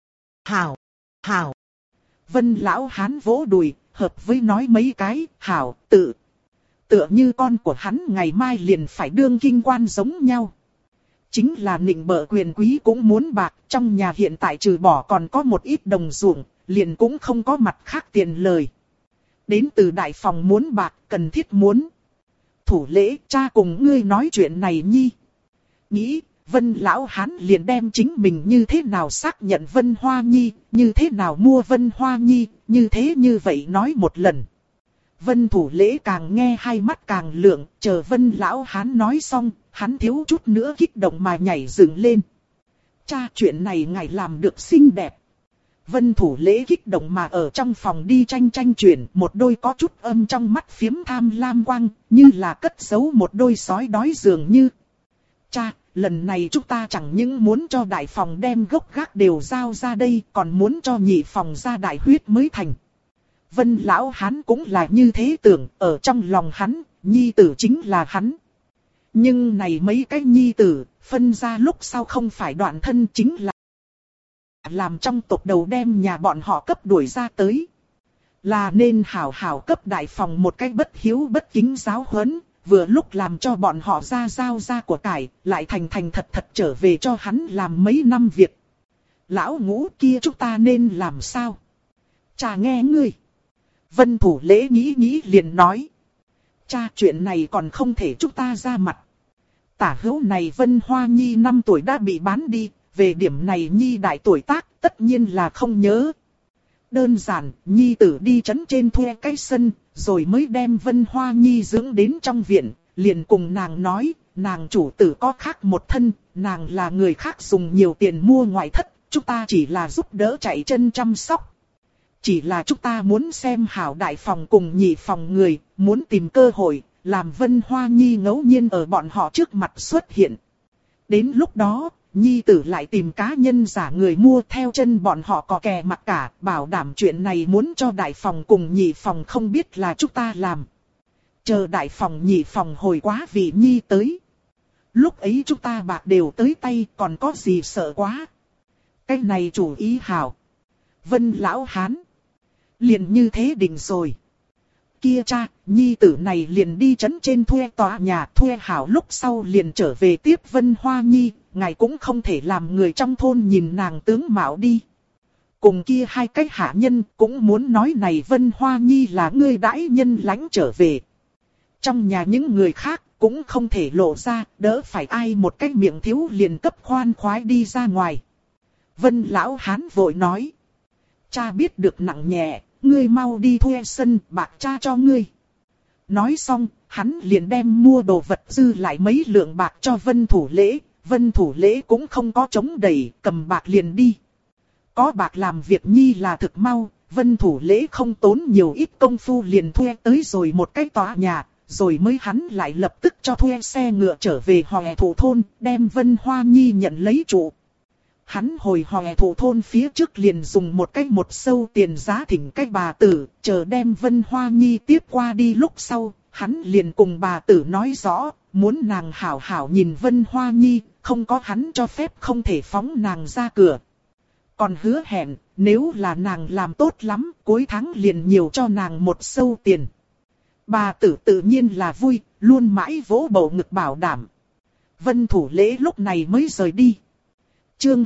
Vân lão hán vỗ đùi, hợp với nói mấy cái, hảo, tựa như con của hắn ngày mai liền phải đương kinh quan giống nhau. Chính là nịnh bợ quyền quý cũng muốn bạc, trong nhà hiện tại trừ bỏ còn có một ít đồng ruộng, liền cũng không có mặt khác tiền lời. Đến từ đại phòng muốn bạc, cần thiết muốn. Thủ Lễ, cha cùng ngươi nói chuyện này nhi. Nghĩ, Vân lão hán liền đem chính mình như thế nào xác nhận Vân Hoa Nhi, như thế nào mua Vân Hoa Nhi, như thế như vậy nói một lần. Vân Thủ Lễ càng nghe hai mắt càng lượng, chờ Vân lão hán nói xong, hắn thiếu chút nữa kích động mà nhảy dựng lên. Cha, chuyện này ngài làm được xinh đẹp. Vân Thủ Lễ kích động mà ở trong phòng đi tranh tranh chuyển, một đôi có chút âm trong mắt phiếm tham lam quang, như là cất giấu một đôi sói đói dường như. Cha, lần này chúng ta chẳng những muốn cho đại phòng đem gốc gác đều giao ra đây, còn muốn cho nhị phòng ra đại huyết mới thành. Vân lão hắn cũng là như thế tưởng, ở trong lòng hắn, nhi tử chính là hắn. Nhưng này mấy cái nhi tử, phân ra lúc sau không phải đoạn thân chính là làm trong tộc đầu đem nhà bọn họ cấp đuổi ra tới. Là nên hảo hảo cấp đại phòng một cách bất hiếu bất kính giáo huấn, vừa lúc làm cho bọn họ ra giao ra của cải, lại thành thành thật thật trở về cho hắn làm mấy năm việc. Lão Ngũ kia chúng ta nên làm sao? Cha nghe ngươi. Vân Thủ Lễ nghĩ liền nói. Cha, chuyện này còn không thể chúng ta ra mặt. Tả hữu này Vân Hoa Nhi 5 tuổi đã bị bán đi, về điểm này Nhi đại tuổi tác tất nhiên là không nhớ. Đơn giản, Nhi tử đi trấn trên thuê cái sân, rồi mới đem Vân Hoa Nhi dưỡng đến trong viện, liền cùng nàng nói, nàng chủ tử có khác một thân, nàng là người khác dùng nhiều tiền mua ngoại thất, chúng ta chỉ là giúp đỡ chạy chân chăm sóc. Chỉ là chúng ta muốn xem hảo đại phòng cùng nhị phòng người, muốn tìm cơ hội, làm Vân Hoa Nhi ngẫu nhiên ở bọn họ trước mặt xuất hiện. Đến lúc đó, Nhi tử lại tìm cá nhân giả người mua theo chân bọn họ có kè mặt cả, bảo đảm chuyện này muốn cho đại phòng cùng nhị phòng không biết là chúng ta làm. Chờ đại phòng nhị phòng hồi quá vị Nhi tới. Lúc ấy chúng ta bạc đều tới tay, còn có gì sợ quá. Cái này chủ ý hảo. Vân lão hán. Liền như thế định rồi. Kia cha, Nhi tử này liền đi trấn trên thuê tòa nhà, thuê hảo lúc sau liền trở về tiếp Vân Hoa Nhi, ngài cũng không thể làm người trong thôn nhìn nàng tướng mạo đi. Cùng kia hai cái hạ nhân cũng muốn nói này Vân Hoa Nhi là ngươi đãi nhân lãnh trở về. Trong nhà những người khác cũng không thể lộ ra, đỡ phải ai một cái miệng thiếu liền cấp khoan khoái đi ra ngoài. Vân lão hán vội nói. Cha biết được nặng nhẹ, ngươi mau đi thuê sân, bạc cha cho ngươi. Nói xong, hắn liền đem mua đồ vật dư lại mấy lượng bạc cho Vân Thủ Lễ. Vân Thủ Lễ cũng không có chống đẩy, cầm bạc liền đi. Có bạc làm việc Nhi là thực mau, Vân Thủ Lễ không tốn nhiều ít công phu liền thuê tới rồi một cái tòa nhà, rồi mới hắn lại lập tức cho thuê xe ngựa trở về Hòe Thủ thôn, đem Vân Hoa Nhi nhận lấy trụ. Hắn hồi Hòe Thủ thôn phía trước liền dùng một cách một sâu tiền giá thỉnh cái bà tử, chờ đem Vân Hoa Nhi tiếp qua đi lúc sau, hắn liền cùng bà tử nói rõ, muốn nàng hảo hảo nhìn Vân Hoa Nhi, không có hắn cho phép không thể phóng nàng ra cửa. Còn hứa hẹn, nếu là nàng làm tốt lắm, cuối tháng liền nhiều cho nàng một sâu tiền. Bà tử tự nhiên là vui, luôn mãi vỗ bầu ngực bảo đảm. Vân Thủ Lễ lúc này mới rời đi. Chương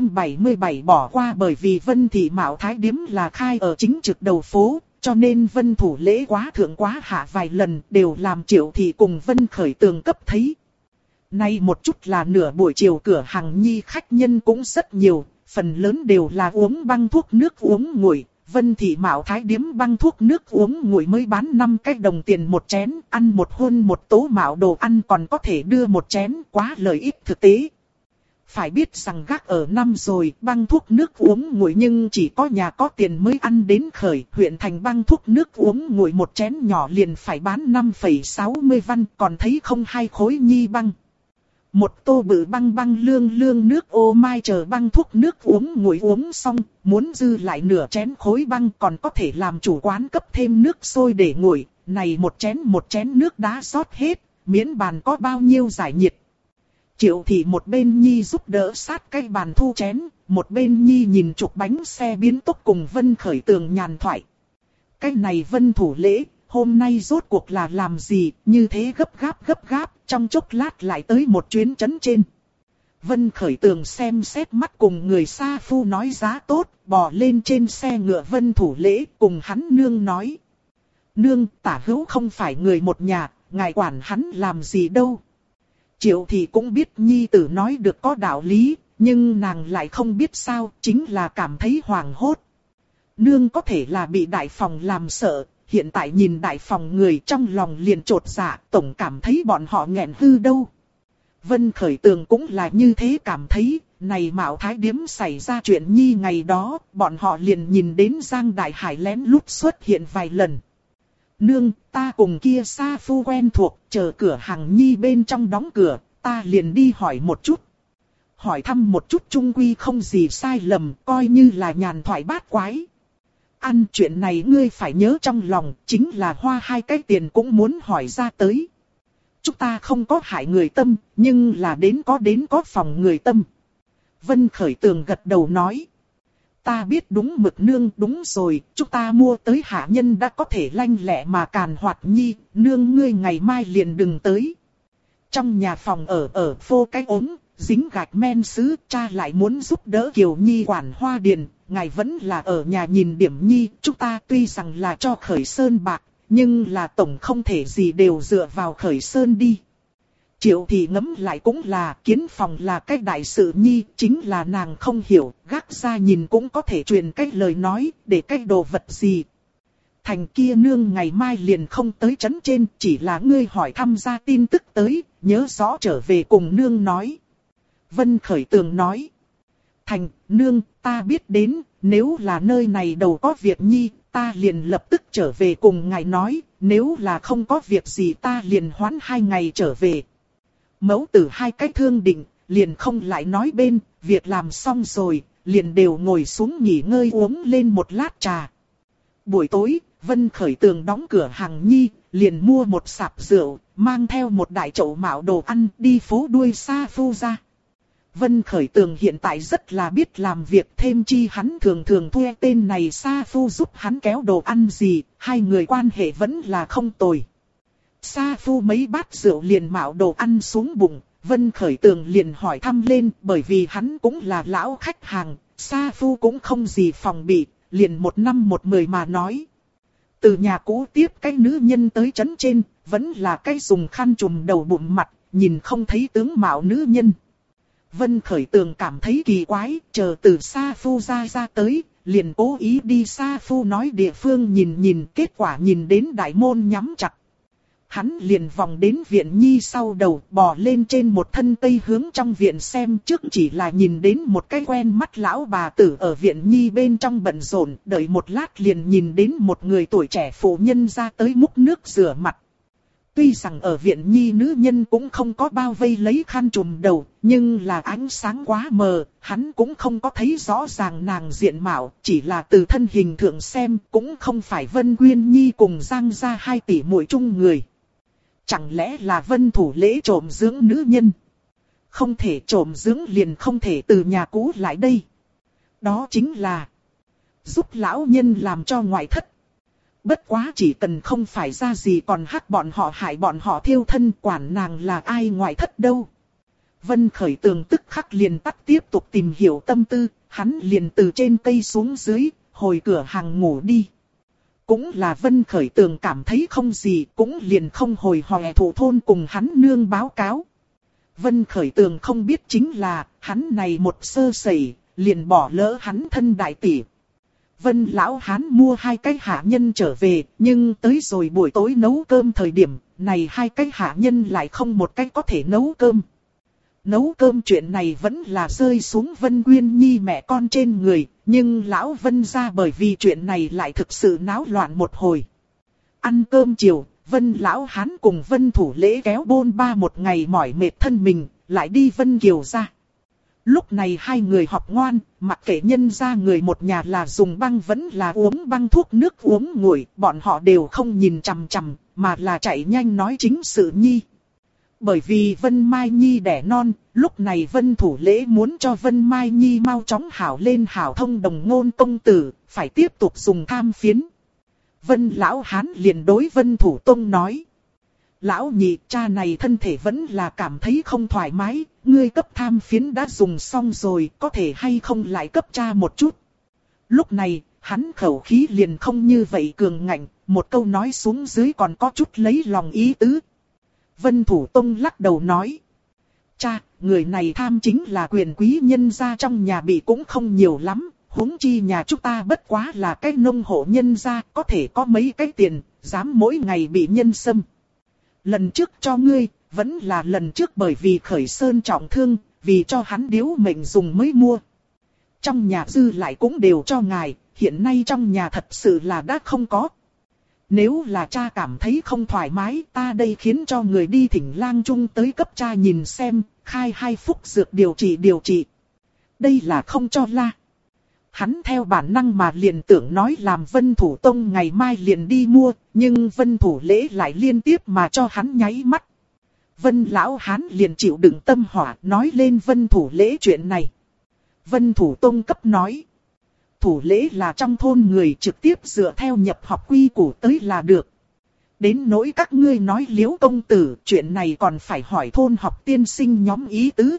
277 bỏ qua bởi vì Vân Thị Mạo Thái Điếm là khai ở chính trực đầu phố, cho nên Vân Thủ Lễ quá thượng quá hạ vài lần đều làm Triệu Thị cùng Vân Khởi Tường cấp thấy. Nay một chút là nửa buổi chiều cửa hàng Nhi khách nhân cũng rất nhiều, phần lớn đều là uống băng thuốc nước uống nguội. Vân Thị Mạo Thái Điếm băng thuốc nước uống nguội mới bán 5 cái đồng tiền một chén, ăn một hôn một tố mạo đồ ăn còn có thể đưa một chén, quá lợi ích thực tế. Phải biết rằng gác ở năm rồi, băng thuốc nước uống nguội nhưng chỉ có nhà có tiền mới ăn đến khởi. Huyện thành băng thuốc nước uống nguội một chén nhỏ liền phải bán 5,60 văn, còn thấy không 2 khối Nhi băng. Một tô bự băng băng lương nước ô mai chờ băng thuốc nước uống nguội uống xong, muốn dư lại nửa chén khối băng còn có thể làm chủ quán cấp thêm nước sôi để nguội. Này một chén nước đá rót hết, miễn bàn có bao nhiêu giải nhiệt. Triệu Thị một bên Nhi giúp đỡ sát cây bàn thu chén, một bên Nhi nhìn trục bánh xe biến tốc cùng Vân Khởi Tường nhàn thoại. Cái này Vân Thủ Lễ, hôm nay rốt cuộc là làm gì, như thế gấp gáp, trong chốc lát lại tới một chuyến trấn trên. Vân Khởi Tường xem xét mắt cùng người xa phu nói giá tốt, bò lên trên xe ngựa Vân Thủ Lễ cùng hắn nương nói. Nương, Tả Hữu không phải người một nhà, ngài quản hắn làm gì đâu. Triệu Thị cũng biết Nhi tử nói được có đạo lý, nhưng nàng lại không biết sao, chính là cảm thấy hoảng hốt. Nương có thể là bị đại phòng làm sợ, hiện tại nhìn đại phòng người trong lòng liền trột dạ, tổng cảm thấy bọn họ nghẹn hư đâu. Vân Khởi Tường cũng là như thế cảm thấy, này Mạo Thái Điếm xảy ra chuyện nhi ngày đó, bọn họ liền nhìn đến Giang Đại Hải lén lút xuất hiện vài lần. Nương, ta cùng kia Sa Phu quen thuộc, chờ cửa hàng nhi bên trong đóng cửa, ta liền đi hỏi một chút. Hỏi thăm một chút chung quy không gì sai lầm, coi như là nhàn thoại bát quái. Ăn chuyện này ngươi phải nhớ trong lòng, chính là hoa 2 cái tiền cũng muốn hỏi ra tới. Chúng ta không có hại người tâm, nhưng là đến có phòng người tâm. Vân Khởi Tường gật đầu nói. Ta biết đúng mực nương, đúng rồi, chúng ta mua tới hạ nhân đã có thể lanh lẹ mà càn hoạt nhi, nương ngươi ngày mai liền đừng tới. Trong nhà phòng ở phô cái ốm, dính gạch men sứ, cha lại muốn giúp đỡ Kiều Nhi quản hoa điền, ngài vẫn là ở nhà nhìn điểm nhi, chúng ta tuy rằng là cho Khởi Sơn bạc, nhưng là tổng không thể gì đều dựa vào Khởi Sơn đi. Triệu thì ngẫm lại cũng là, kiến phòng là cái đại sự nhi, chính là nàng không hiểu, gác ra nhìn cũng có thể truyền cái lời nói, để cái đồ vật gì. Thành kia nương ngày mai liền không tới trấn trên, chỉ là ngươi hỏi thăm ra tin tức tới, nhớ rõ trở về cùng nương nói. Vân Khởi Tường nói. Thành, nương, ta biết đến, nếu là nơi này đầu có việc nhi, ta liền lập tức trở về cùng ngài nói, nếu là không có việc gì ta liền hoãn 2 ngày trở về. Mẫu tử 2 cái thương định, liền không lại nói bên, việc làm xong rồi, liền đều ngồi xuống nghỉ ngơi uống lên một lát trà. Buổi tối, Vân Khởi Tường đóng cửa hàng nhi, liền mua một sạp rượu, mang theo một đại chậu mạo đồ ăn đi phố đuôi Sa Phu ra. Vân Khởi Tường hiện tại rất là biết làm việc, thêm chi hắn thường thường thuê tên này Sa Phu giúp hắn kéo đồ ăn gì, 2 người quan hệ vẫn là không tồi. Sa Phu mấy bát rượu liền mạo đồ ăn xuống bụng, Vân Khởi Tường liền hỏi thăm lên, bởi vì hắn cũng là lão khách hàng, Sa Phu cũng không gì phòng bị, liền 1 năm 1 mười mà nói. Từ nhà cũ tiếp cái nữ nhân tới trấn trên, vẫn là cái dùng khăn trùm đầu bụng mặt, nhìn không thấy tướng mạo nữ nhân. Vân Khởi Tường cảm thấy kỳ quái, chờ từ Sa Phu ra tới, liền cố ý đi Sa Phu nói địa phương nhìn, kết quả nhìn đến đại môn nhắm chặt. Hắn liền vòng đến viện nhi sau đầu, bò lên trên một thân cây hướng trong viện xem, trước chỉ là nhìn đến một cái quen mắt lão bà tử ở viện nhi bên trong bận rộn, đợi một lát liền nhìn đến một người tuổi trẻ phụ nhân ra tới múc nước rửa mặt. Tuy rằng ở viện nhi nữ nhân cũng không có bao vây lấy khăn trùm đầu, nhưng là ánh sáng quá mờ, hắn cũng không có thấy rõ ràng nàng diện mạo, chỉ là từ thân hình thượng xem cũng không phải Vân Quyên Nhi cùng Giang gia 2 tỷ muội chung người. Chẳng lẽ là Vân Thủ Lễ trộm dưỡng nữ nhân? Không thể trộm dưỡng liền không thể từ nhà cũ lại đây. Đó chính là giúp lão nhân làm cho ngoại thất. Bất quá chỉ cần không phải ra gì còn hắc bọn họ hại bọn họ thiêu thân, quản nàng là ai ngoại thất đâu. Vân Khởi Tường tức khắc liền tắt tiếp tục tìm hiểu tâm tư, hắn liền từ trên cây xuống dưới, hồi cửa hàng ngủ đi. Cũng là Vân Khởi Tường cảm thấy không gì, cũng liền không hồi hòe thủ thôn cùng hắn nương báo cáo. Vân Khởi Tường không biết chính là, hắn này một sơ sẩy, liền bỏ lỡ hắn thân đại tỷ. Vân lão hán mua 2 cái hạ nhân trở về, nhưng tới rồi buổi tối nấu cơm thời điểm, này 2 cái hạ nhân lại không một cái có thể nấu cơm. Nấu cơm chuyện này vẫn là rơi xuống Vân Quyên Nhi mẹ con trên người, nhưng lão Vân gia bởi vì chuyện này lại thực sự náo loạn một hồi. Ăn cơm chiều, Vân lão hán cùng Vân Thủ Lễ kéo bôn ba một ngày mỏi mệt thân mình, lại đi Vân Kiều ra. Lúc này 2 người học ngoan, mặc kệ nhân ra người một nhà là dùng băng vẫn là uống băng thuốc nước uống nguội, bọn họ đều không nhìn chằm chằm, mà là chạy nhanh nói chính sự nhi. Bởi vì Vân Mai Nhi đẻ non, lúc này Vân Thủ Lễ muốn cho Vân Mai Nhi mau chóng hảo lên hảo thông đồng ngôn công tử, phải tiếp tục dùng tham phiến. Vân Lão Hán liền đối Vân Thủ Tông nói. Lão nhị, cha này thân thể vẫn là cảm thấy không thoải mái, ngươi cấp tham phiến đã dùng xong rồi, có thể hay không lại cấp cha một chút. Lúc này, hắn khẩu khí liền không như vậy cường ngạnh, một câu nói xuống dưới còn có chút lấy lòng ý tứ. Vân Thủ Tông lắc đầu nói. Cha, người này tham chính là quyền quý nhân gia trong nhà bị cũng không nhiều lắm, huống chi nhà chúng ta bất quá là cái nông hộ nhân gia, có thể có mấy cái tiền, dám mỗi ngày bị nhân xâm. Lần trước cho ngươi, vẫn là lần trước bởi vì Khởi Sơn trọng thương, vì cho hắn điếu mệnh dùng mới mua. Trong nhà dư lại cũng đều cho ngài, hiện nay trong nhà thật sự là đã không có. Nếu là cha cảm thấy không thoải mái, ta đây khiến cho người đi thỉnh lang trung tới cấp cha nhìn xem, khai 2 phúc dược điều trị. Đây là không cho la. Hắn theo bản năng mà liền tưởng nói làm Vân Thủ Tông ngày mai liền đi mua, nhưng Vân Thủ Lễ lại liên tiếp mà cho hắn nháy mắt. Vân Lão Hán liền chịu đựng tâm hỏa nói lên Vân Thủ Lễ chuyện này. Vân Thủ Tông cấp nói. Thủ Lễ là trong thôn người trực tiếp dựa theo nhập học quy củ tới là được. Đến nỗi các ngươi nói Liễu công tử, chuyện này còn phải hỏi thôn học tiên sinh nhóm ý tứ.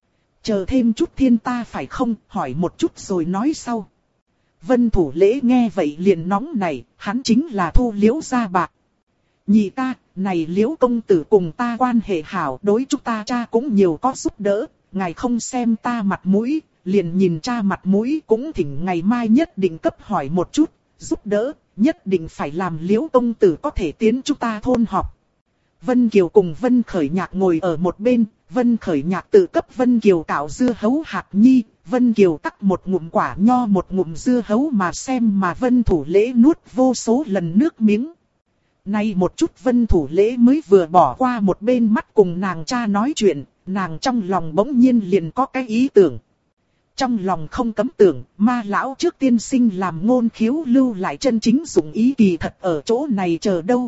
Chờ thêm chút thiên ta phải không, hỏi một chút rồi nói sau. Vân Thủ Lễ nghe vậy liền nóng nảy, hắn chính là thu Liễu gia bạc. Nhị ca, này Liễu công tử cùng ta quan hệ hảo, đối chúng ta cha cũng nhiều có giúp đỡ, ngài không xem ta mặt mũi, liền nhìn cha mặt mũi cũng thỉnh ngày mai nhất định cấp hỏi một chút, giúp đỡ, nhất định phải làm Liễu công tử có thể tiến chúng ta thôn họp. Vân Kiều cùng Vân Khởi Nhạc ngồi ở một bên, Vân Khởi Nhạc tự cấp Vân Kiều cạo dưa hấu hạt nhi, Vân Kiều cắt một ngụm quả nho một ngụm dưa hấu mà xem mà Vân Thủ Lễ nuốt vô số lần nước miếng. Nay một chút Vân Thủ Lễ mới vừa bỏ qua một bên mắt cùng nàng cha nói chuyện, nàng trong lòng bỗng nhiên liền có cái ý tưởng. Trong lòng không cấm tưởng, ma lão trước tiên sinh làm ngôn khiếu lưu lại chân chính dụng ý kỳ thật ở chỗ này chờ đâu.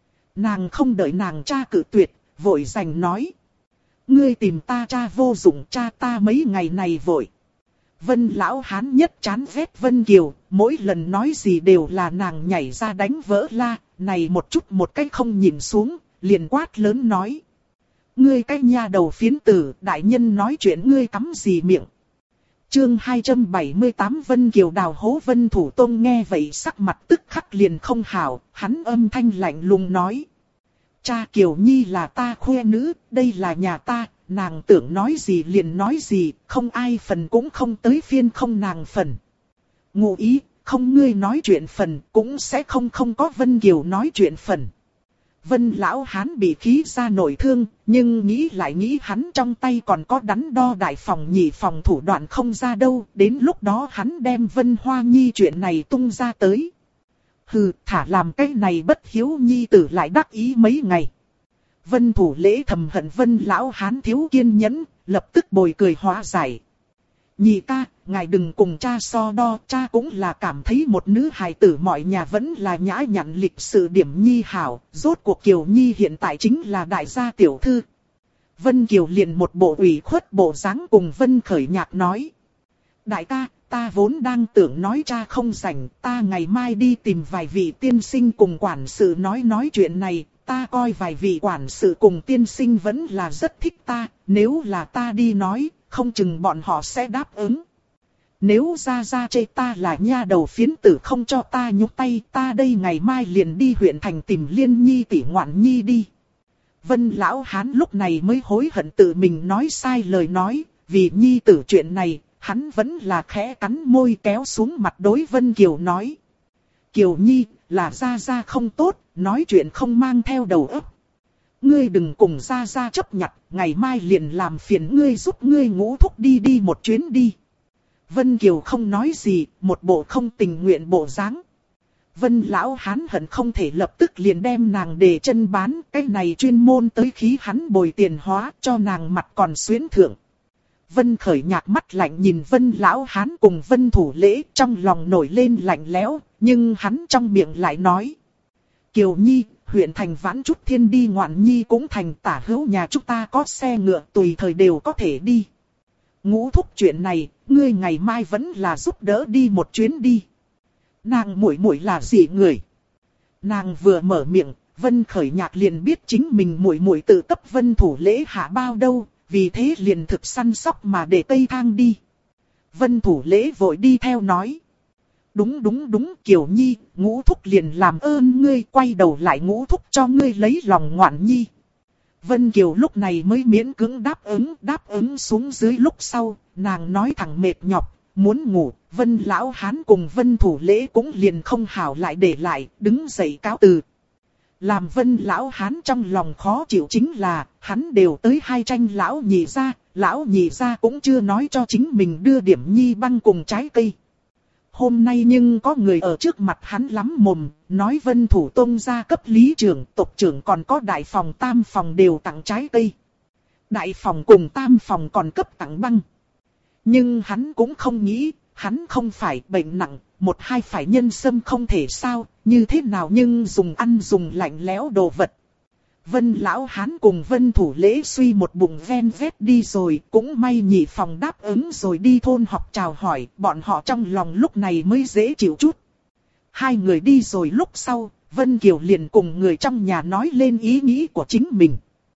Nàng không đợi nàng cha cự tuyệt, vội giành nói. Ngươi tìm ta cha vô dụng, cha ta mấy ngày này vội. Vân Lão Hán nhất chán ghét Vân Kiều, mỗi lần nói gì đều là nàng nhảy ra đánh vỡ la, này một chút một cách không nhìn xuống, liền quát lớn nói. Ngươi cái nha đầu phiến tử, đại nhân nói chuyện ngươi cắm gì miệng. Chương 278 Vân Kiều đào hố. Vân Thủ Tông nghe vậy sắc mặt tức khắc liền không hảo, hắn âm thanh lạnh lùng nói. Cha Kiều Nhi là ta khuê nữ, đây là nhà ta, nàng tưởng nói gì liền nói gì, không ai phần cũng không tới phiên không nàng phần. Ngụ ý, không ngươi nói chuyện phần, cũng sẽ không có Vân Kiều nói chuyện phần. Vân Lão Hán bị khí ra nổi thương, nhưng nghĩ lại nghĩ hắn trong tay còn có đắn đo đại phòng nhị phòng thủ đoạn không ra đâu, đến lúc đó hắn đem Vân Hoa Nhi chuyện này tung ra tới. Hừ, thả làm cái này bất hiếu nhi tử lại đắc ý mấy ngày. Vân Thủ Lễ thầm hận Vân Lão Hán thiếu kiên nhẫn, lập tức bồi cười hóa giải. Nhị ca, ngài đừng cùng cha so đo, cha cũng là cảm thấy một nữ hài tử mọi nhà vẫn là nhã nhặn lịch sự điểm nhi hảo, rốt cuộc Kiều Nhi hiện tại chính là đại gia tiểu thư. Vân Kiều liền một bộ ủy khuất bộ dáng cùng Vân Khởi Nhạc nói. Đại ca, ta vốn đang tưởng nói cha không rảnh, ta ngày mai đi tìm vài vị tiên sinh cùng quản sự nói chuyện này, ta coi vài vị quản sự cùng tiên sinh vẫn là rất thích ta, nếu là ta đi nói, không chừng bọn họ sẽ đáp ứng. Nếu ra chê ta là nha đầu phiến tử không cho ta nhúc tay, ta đây ngày mai liền đi huyện thành tìm Liên Nhi tỷ Ngoạn Nhi đi. Vân Lão Hán lúc này mới hối hận tự mình nói sai lời nói, vì Nhi tử chuyện này, hắn vẫn là khẽ cắn môi kéo xuống mặt đối Vân Kiều nói. Kiều Nhi, là ra không tốt, nói chuyện không mang theo đầu óc. Ngươi đừng cùng ra chấp nhặt, ngày mai liền làm phiền ngươi giúp ngươi Ngũ thúc đi một chuyến đi. Vân Kiều không nói gì, một bộ không tình nguyện bộ dáng. Vân Lão Hán hận không thể lập tức liền đem nàng để chân bán, cái này chuyên môn tới khí hắn bồi tiền hóa cho nàng mặt còn xuyến thượng. Vân Khởi Nhạc mắt lạnh nhìn Vân Lão Hán cùng Vân Thủ Lễ, trong lòng nổi lên lạnh lẽo, nhưng hắn trong miệng lại nói. Kiều Nhi, huyện thành Vãn Trúc Thiên đi Ngoạn Nhi cũng thành, tả hữu nhà chúng ta có xe ngựa tùy thời đều có thể đi. Ngũ thúc chuyện này, ngươi ngày mai vẫn là giúp đỡ đi một chuyến đi. Nàng muội là gì người? Nàng vừa mở miệng, Vân Khởi Nhạc liền biết chính mình muội tự cấp Vân Thủ Lễ hạ bao đâu, vì thế liền thực săn sóc mà để Tây Thang đi. Vân Thủ Lễ vội đi theo nói. Đúng, Kiều Nhi, Ngũ thúc liền làm ơn ngươi, quay đầu lại Ngũ thúc cho ngươi lấy lòng Ngoạn Nhi. Vân Kiều lúc này mới miễn cưỡng đáp ứng xuống dưới lúc sau, nàng nói thẳng mệt nhọc, muốn ngủ. Vân Lão Hán cùng Vân Thủ Lễ cũng liền không hảo lại để lại, đứng dậy cáo từ. Làm Vân Lão Hán trong lòng khó chịu chính là, hắn đều tới hai tranh lão nhị ra, lão nhị gia cũng chưa nói cho chính mình đưa điểm nhi băng cùng trái cây. Hôm nay nhưng có người ở trước mặt hắn lắm mồm, nói Vân Thủ Tông gia cấp lý trưởng, tộc trưởng còn có đại phòng tam phòng đều tặng trái cây. Đại phòng cùng tam phòng còn cấp tặng băng. Nhưng hắn cũng không nghĩ, hắn không phải bệnh nặng, một hai phải nhân sâm không thể sao, như thế nào nhưng dùng ăn dùng lạnh lẽo đồ vật. Vân lão hán cùng Vân Thủ Lễ suy một bụng ven vét đi rồi, cũng may nhị phòng đáp ứng rồi đi thôn học chào hỏi, bọn họ trong lòng lúc này mới dễ chịu chút. Hai người đi rồi lúc sau, Vân Kiều liền cùng người trong nhà nói lên ý nghĩ của chính mình.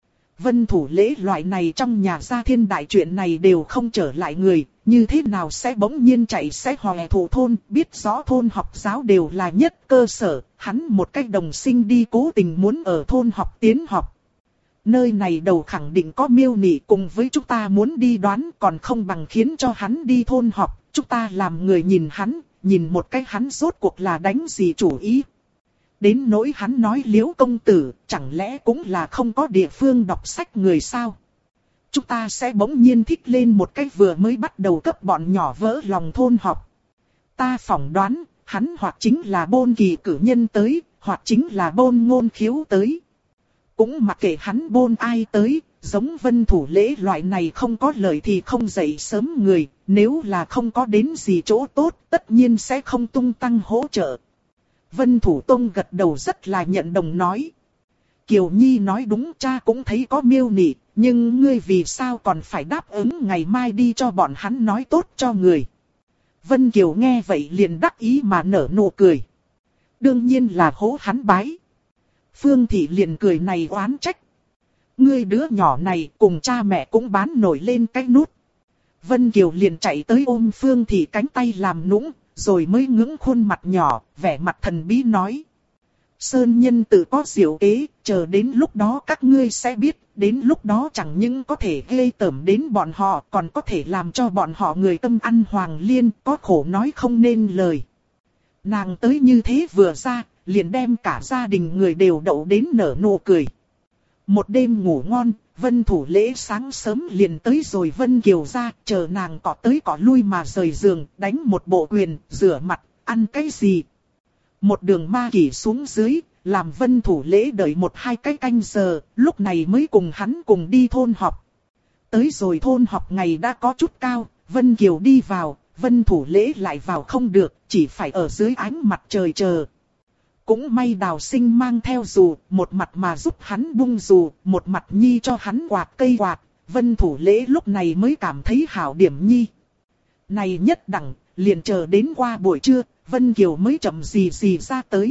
Vân Thủ Lễ loại này trong nhà gia thiên đại chuyện này đều không trở lại người, như thế nào sẽ bỗng nhiên chạy sẽ hòe thủ thôn, biết rõ thôn học giáo đều là nhất cơ sở, hắn một cách đồng sinh đi cố tình muốn ở thôn học tiến học. Nơi này đầu khẳng định có miêu nị cùng với chúng ta muốn đi đoán còn không bằng khiến cho hắn đi thôn học, chúng ta làm người nhìn hắn, nhìn một cách hắn rốt cuộc là đánh gì chủ ý. Đến nỗi hắn nói Liễu công tử, chẳng lẽ cũng là không có địa phương đọc sách người sao? Chúng ta sẽ bỗng nhiên thích lên một cách vừa mới bắt đầu cấp bọn nhỏ vỡ lòng thôn học. Ta phỏng đoán, hắn hoặc chính là bôn kỳ cử nhân tới, hoặc chính là bôn ngôn khiếu tới. Cũng mặc kệ hắn bôn ai tới, giống Vân Thủ Lễ loại này không có lời thì không dậy sớm người, nếu là không có đến gì chỗ tốt, tất nhiên sẽ không tung tăng hỗ trợ. Vân Thủ Tông gật đầu rất là nhận đồng nói. Kiều Nhi nói đúng, cha cũng thấy có miêu nị, nhưng ngươi vì sao còn phải đáp ứng ngày mai đi cho bọn hắn nói tốt cho người. Vân Kiều nghe vậy liền đắc ý mà nở nụ cười. Đương nhiên là hố hắn bái. Phương Thị liền cười này oán trách. Ngươi đứa nhỏ này cùng cha mẹ cũng bán nổi lên cái nút. Vân Kiều liền chạy tới ôm Phương Thị cánh tay làm nũng, rồi mới ngưỡng khuôn mặt nhỏ, vẻ mặt thần bí nói. Sơn nhân tự có diệu kế, chờ đến lúc đó các ngươi sẽ biết, đến lúc đó chẳng những có thể ghê tởm đến bọn họ, còn có thể làm cho bọn họ người tâm ăn hoàng liên, có khổ nói không nên lời. Nàng tới như thế vừa ra, liền đem cả gia đình người đều đậu đến nở nụ cười. Một đêm ngủ ngon, Vân Thủ Lễ sáng sớm liền tới rồi Vân Kiều ra, chờ nàng cọ tới cọ lui mà rời giường, đánh một bộ quyền, rửa mặt, ăn cái gì. Một đường ma kỷ xuống dưới, làm Vân Thủ Lễ đợi một hai cái canh giờ, lúc này mới cùng hắn cùng đi thôn họp. Tới rồi thôn họp ngày đã có chút cao, Vân Kiều đi vào, Vân Thủ Lễ lại vào không được, chỉ phải ở dưới ánh mặt trời chờ. Cũng may Đào Sinh mang theo dù, một mặt mà giúp hắn bung dù, một mặt nhi cho hắn quạt cây quạt, Vân Thủ Lễ lúc này mới cảm thấy hảo điểm nhi. Này nhất đẳng, liền chờ đến qua buổi trưa, Vân Kiều mới chậm gì ra tới.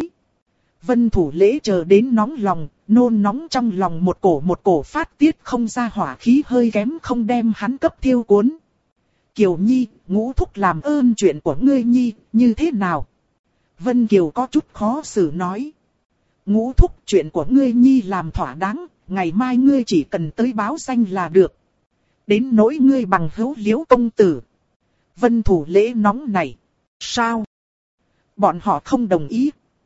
Vân Thủ Lễ chờ đến nóng lòng, nôn nóng trong lòng một cổ phát tiết không ra hỏa khí hơi kém không đem hắn cấp thiêu cuốn. Kiều Nhi, Ngũ thúc làm ơn chuyện của ngươi Nhi, như thế nào? Vân Kiều có chút khó xử nói. Ngũ thúc chuyện của ngươi Nhi làm thỏa đáng, ngày mai ngươi chỉ cần tới báo danh là được. Đến nỗi ngươi bằng hữu Liễu công tử. Vân Thủ Lễ nóng này. Sao? Bọn họ không đồng ý.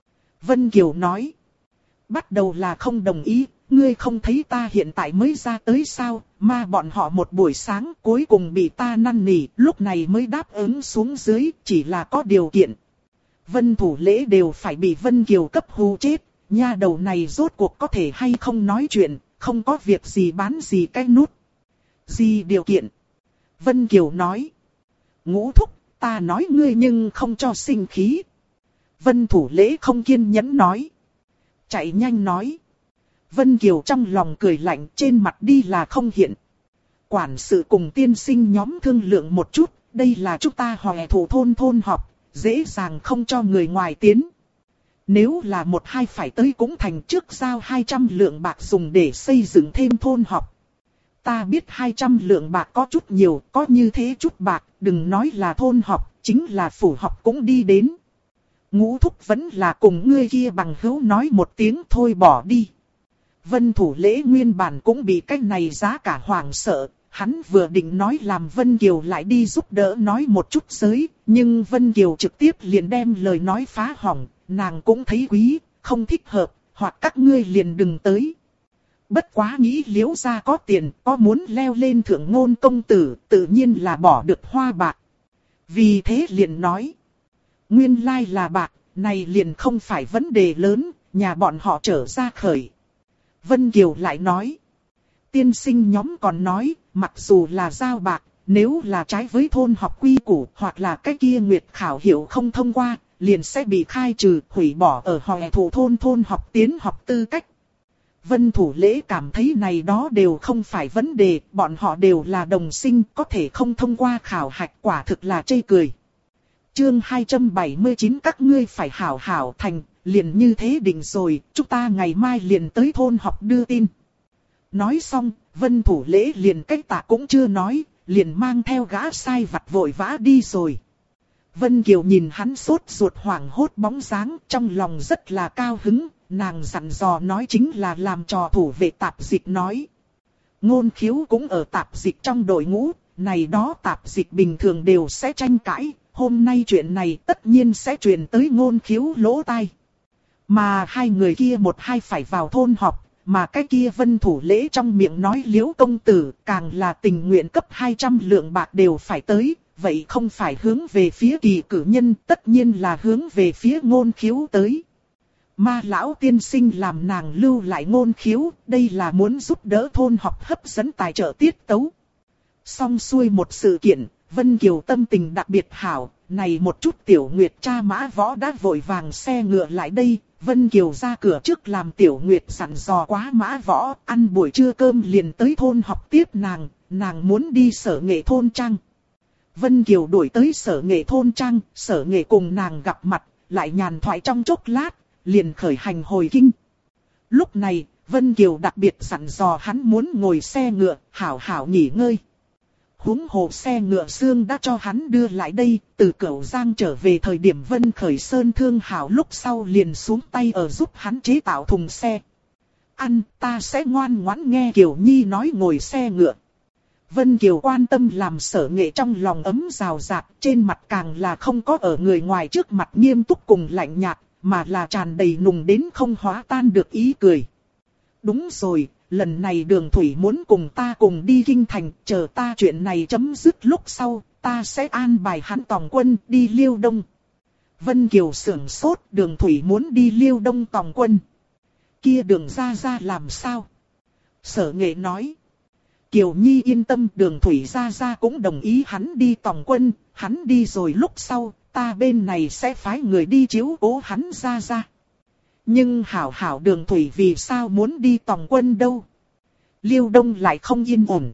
Vân Kiều nói. Bắt đầu là không đồng ý, ngươi không thấy ta hiện tại mới ra tới sao, mà bọn họ một buổi sáng cuối cùng bị ta năn nỉ, lúc này mới đáp ứng xuống dưới, chỉ là có điều kiện. Vân Thủ Lễ đều phải bị Vân Kiều cấp hù chết, nha đầu này rốt cuộc có thể hay không nói chuyện, không có việc gì bán gì cái nút. Gì điều kiện? Vân Kiều nói. Ngũ thúc, ta nói ngươi nhưng không cho sinh khí. Vân Thủ Lễ không kiên nhẫn nói. Chạy nhanh nói. Vân Kiều trong lòng cười lạnh, trên mặt đi là không hiện. Quản sự cùng tiên sinh nhóm thương lượng một chút, đây là chúng ta hòe thủ thôn họp, dễ dàng không cho người ngoài tiến. Nếu là một hai phải tới cũng thành trước giao 200 lượng bạc dùng để xây dựng thêm thôn họp. Ta biết 200 lượng bạc có chút nhiều, có như thế chút bạc, đừng nói là thôn họp, chính là phủ họp cũng đi đến. Ngũ thúc vẫn là cùng ngươi kia bằng hữu nói một tiếng thôi bỏ đi. Vân Thủ Lễ nguyên bản cũng bị cái này giá cả hoảng sợ, hắn vừa định nói làm Vân Kiều lại đi giúp đỡ nói một chút giới, nhưng Vân Kiều trực tiếp liền đem lời nói phá hỏng, nàng cũng thấy quý, không thích hợp, hoặc các ngươi liền đừng tới. Bất quá nghĩ Liễu gia có tiền, có muốn leo lên thượng ngôn công tử, tự nhiên là bỏ được hoa bạc. Vì thế liền nói, nguyên lai là bạc, này liền không phải vấn đề lớn, nhà bọn họ trở ra khởi. Vân Kiều lại nói, tiên sinh nhóm còn nói, mặc dù là giao bạc, nếu là trái với thôn học quy củ hoặc là cái kia nguyệt khảo hiệu không thông qua, liền sẽ bị khai trừ, hủy bỏ ở hội thủ thôn học tiến học tư cách. Vân Thủ Lễ cảm thấy này đó đều không phải vấn đề, bọn họ đều là đồng sinh, có thể không thông qua khảo hạch, quả thực là chê cười. Chương 279 các ngươi phải hảo hảo thành, liền như thế định rồi, chúng ta ngày mai liền tới thôn học đưa tin. Nói xong, Vân Thủ Lễ liền cách tạ cũng chưa nói, liền mang theo gã sai vặt vội vã đi rồi. Vân Kiều nhìn hắn sốt ruột hoảng hốt bóng dáng, trong lòng rất là cao hứng, nàng dặn dò nói chính là làm trò thủ vệ tạp dịch nói. Ngôn Khiếu cũng ở tạp dịch trong đội ngũ, này đó tạp dịch bình thường đều sẽ tranh cãi, hôm nay chuyện này tất nhiên sẽ truyền tới Ngôn Khiếu lỗ tai. Mà hai người kia một hai phải vào thôn họp, mà cái kia Vân Thủ Lễ trong miệng nói Liễu công tử càng là tình nguyện cấp 200 lượng bạc đều phải tới, vậy không phải hướng về phía Kỳ cử nhân, tất nhiên là hướng về phía Ngôn Khiếu tới. Ma lão tiên sinh làm nàng lưu lại Ngôn Khiếu, đây là muốn giúp đỡ thôn họp hấp dẫn tài trợ tiết tấu. Xong xuôi một sự kiện, Vân Kiều tâm tình đặc biệt hảo, này một chút Tiểu Nguyệt cha Mã Võ đã vội vàng xe ngựa lại đây. Vân Kiều ra cửa trước làm Tiểu Nguyệt dặn dò quá Mã Võ, ăn buổi trưa cơm liền tới thôn học tiếp nàng muốn đi sở nghệ thôn trang. Vân Kiều đuổi tới sở nghệ thôn trang, sở nghệ cùng nàng gặp mặt, lại nhàn thoại trong chốc lát, liền khởi hành hồi kinh. Lúc này, Vân Kiều đặc biệt dặn dò hắn muốn ngồi xe ngựa, hảo hảo nghỉ ngơi. Huống hồ xe ngựa xương đã cho hắn đưa lại đây, từ Cửu Giang trở về thời điểm Vân Khởi Sơn thương hảo lúc sau liền xuống tay ở giúp hắn chế tạo thùng xe. Ăn, ta sẽ ngoan ngoãn nghe Kiều Nhi nói ngồi xe ngựa. Vân Kiều quan tâm làm sở nghệ trong lòng ấm rào rạt, trên mặt càng là không có ở người ngoài trước mặt nghiêm túc cùng lạnh nhạt, mà là tràn đầy nùng đến không hóa tan được ý cười. Đúng rồi, lần này Đường Thủy muốn cùng ta cùng đi kinh thành, chờ ta chuyện này chấm dứt lúc sau, ta sẽ an bài hắn tòng quân đi Liêu Đông. Vân Kiều sưởng sốt, Đường Thủy muốn đi Liêu Đông tòng quân. Kia Đường gia gia làm sao? Sở nghệ nói. Kiều Nhi yên tâm, Đường Thủy gia gia cũng đồng ý hắn đi tòng quân, hắn đi rồi lúc sau, ta bên này sẽ phái người đi chiếu cố hắn gia gia. Nhưng hảo Đường Thủy vì sao muốn đi tòng quân đâu? Liêu Đông lại không yên ổn.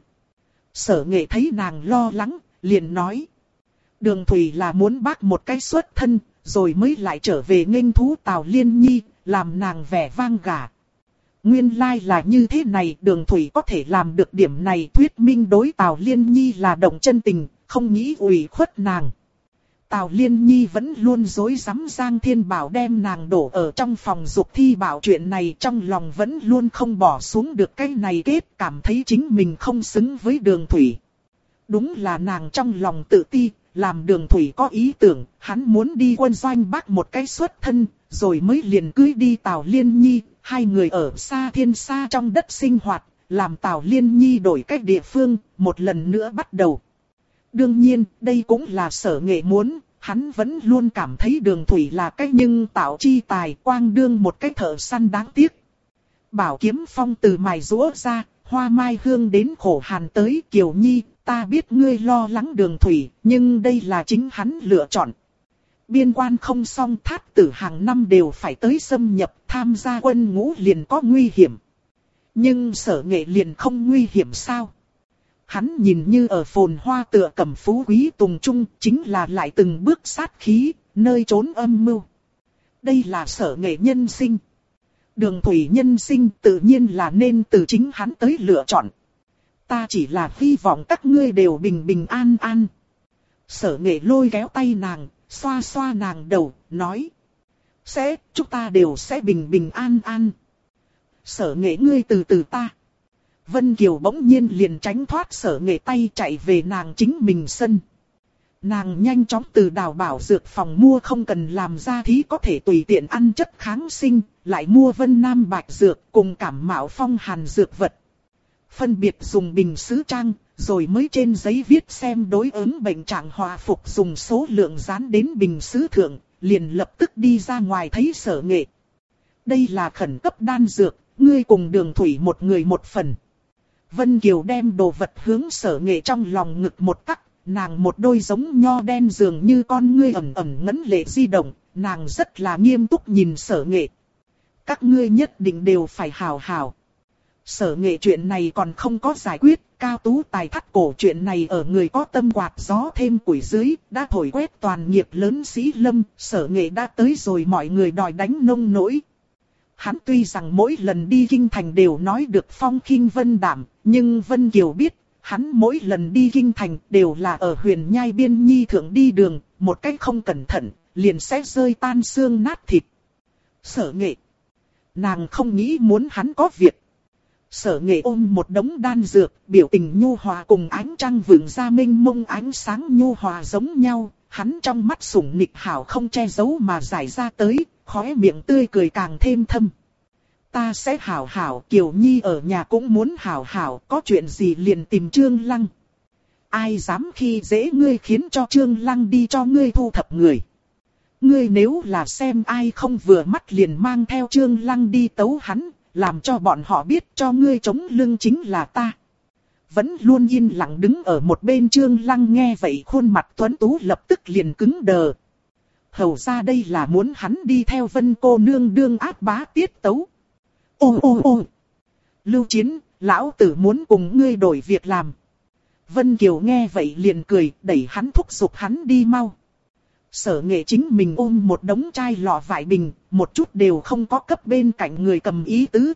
Sở nghệ thấy nàng lo lắng, liền nói. Đường Thủy là muốn bác một cái xuất thân, rồi mới lại trở về nghênh thú Tào Liên Nhi, làm nàng vẻ vang gả. Nguyên lai là như thế này, Đường Thủy có thể làm được điểm này, thuyết minh đối Tào Liên Nhi là động chân tình, không nghĩ ủy khuất nàng. Tào Liên Nhi vẫn luôn dối rắm Giang Thiên Bảo đem nàng đổ ở trong phòng dục thi bảo chuyện này, trong lòng vẫn luôn không bỏ xuống được cái này kết, cảm thấy chính mình không xứng với Đường Thủy. Đúng là nàng trong lòng tự ti, làm Đường Thủy có ý tưởng, hắn muốn đi quân doanh bác một cái xuất thân, rồi mới liền cưới đi Tào Liên Nhi, hai người ở xa thiên xa trong đất sinh hoạt, làm Tào Liên Nhi đổi cách địa phương, một lần nữa bắt đầu. Đương nhiên, đây cũng là sở nghệ muốn, hắn vẫn luôn cảm thấy Đường Thủy là cái nhưng tạo chi tài, quang đương một cái thợ săn đáng tiếc. Bảo kiếm phong từ mài rũa ra, hoa mai hương đến khổ hàn tới. Kiều Nhi, ta biết ngươi lo lắng Đường Thủy, nhưng đây là chính hắn lựa chọn. Biên quan không xong, Thát Tử hàng năm đều phải tới xâm nhập, tham gia quân ngũ liền có nguy hiểm. Nhưng sở nghệ liền không nguy hiểm sao? Hắn nhìn như ở phồn hoa tựa cẩm phú quý tùng trung, chính là lại từng bước sát khí, nơi trốn âm mưu. Đây là sở nghệ nhân sinh. Đường Thủy nhân sinh tự nhiên là nên từ chính hắn tới lựa chọn. Ta chỉ là hy vọng các ngươi đều bình bình an an. Sở nghệ lôi kéo tay nàng, xoa xoa nàng đầu, nói. Chúng ta đều sẽ bình bình an an. Sở nghệ ngươi từ từ ta. Vân Kiều bỗng nhiên liền tránh thoát sở nghệ tay chạy về nàng chính mình sân. Nàng nhanh chóng từ đào bảo dược phòng mua không cần làm ra thí có thể tùy tiện ăn chất kháng sinh, lại mua Vân Nam bạch dược cùng cảm mạo phong hàn dược vật. Phân biệt dùng bình sứ trang, rồi mới trên giấy viết xem đối ứng bệnh trạng hòa phục dùng số lượng dán đến bình sứ thượng, liền lập tức đi ra ngoài thấy Sở Nghệ. Đây là khẩn cấp đan dược, ngươi cùng Đường Thủy một người một phần. Vân Kiều đem đồ vật hướng Sở Nghệ trong lòng ngực một tắc, nàng một đôi giống nho đen dường như con ngươi ẩn ẩn ngấn lệ di động, nàng rất là nghiêm túc nhìn Sở Nghệ. Các ngươi nhất định đều phải hào hào. Sở Nghệ chuyện này còn không có giải quyết, cao tú tài thắt cổ chuyện này ở người có tâm quạt gió thêm củi dưới, đã thổi quét toàn nghiệp lớn Sĩ Lâm, Sở Nghệ đã tới rồi mọi người đòi đánh nông nỗi. Hắn tuy rằng mỗi lần đi kinh thành đều nói được phong khinh vân đảm, nhưng Vân Kiều biết, hắn mỗi lần đi kinh thành đều là ở Huyền Nhai Biên Nhi thượng đi đường, một cách không cẩn thận, liền sẽ rơi tan xương nát thịt. Sở Nghệ, nàng không nghĩ muốn hắn có việc. Sở Nghệ ôm một đống đan dược, biểu tình nhu hòa cùng ánh trăng vượng ra mênh mông ánh sáng nhu hòa giống nhau, hắn trong mắt sủng nịch hảo không che giấu mà giải ra tới, khóe miệng tươi cười càng thêm thâm. Ta sẽ hảo hảo, Kiều Nhi ở nhà cũng muốn hảo hảo, có chuyện gì liền tìm Trương Lăng. Ai dám khi dễ ngươi khiến cho Trương Lăng đi cho ngươi thu thập người. Ngươi nếu là xem ai không vừa mắt liền mang theo Trương Lăng đi tấu hắn, làm cho bọn họ biết cho ngươi chống lưng chính là ta. Vẫn luôn yên lặng đứng ở một bên Trương Lăng nghe vậy khuôn mặt tuấn tú lập tức liền cứng đờ. Hầu ra đây là muốn hắn đi theo Vân cô nương đương áp bá tiết tấu. Ô ô ô! Lưu Chiến, lão tử muốn cùng ngươi đổi việc làm. Vân Kiều nghe vậy liền cười, đẩy hắn thúc giục hắn đi mau. Sở Nghệ chính mình ôm một đống chai lọ vải bình, một chút đều không có cấp bên cạnh người cầm ý tứ.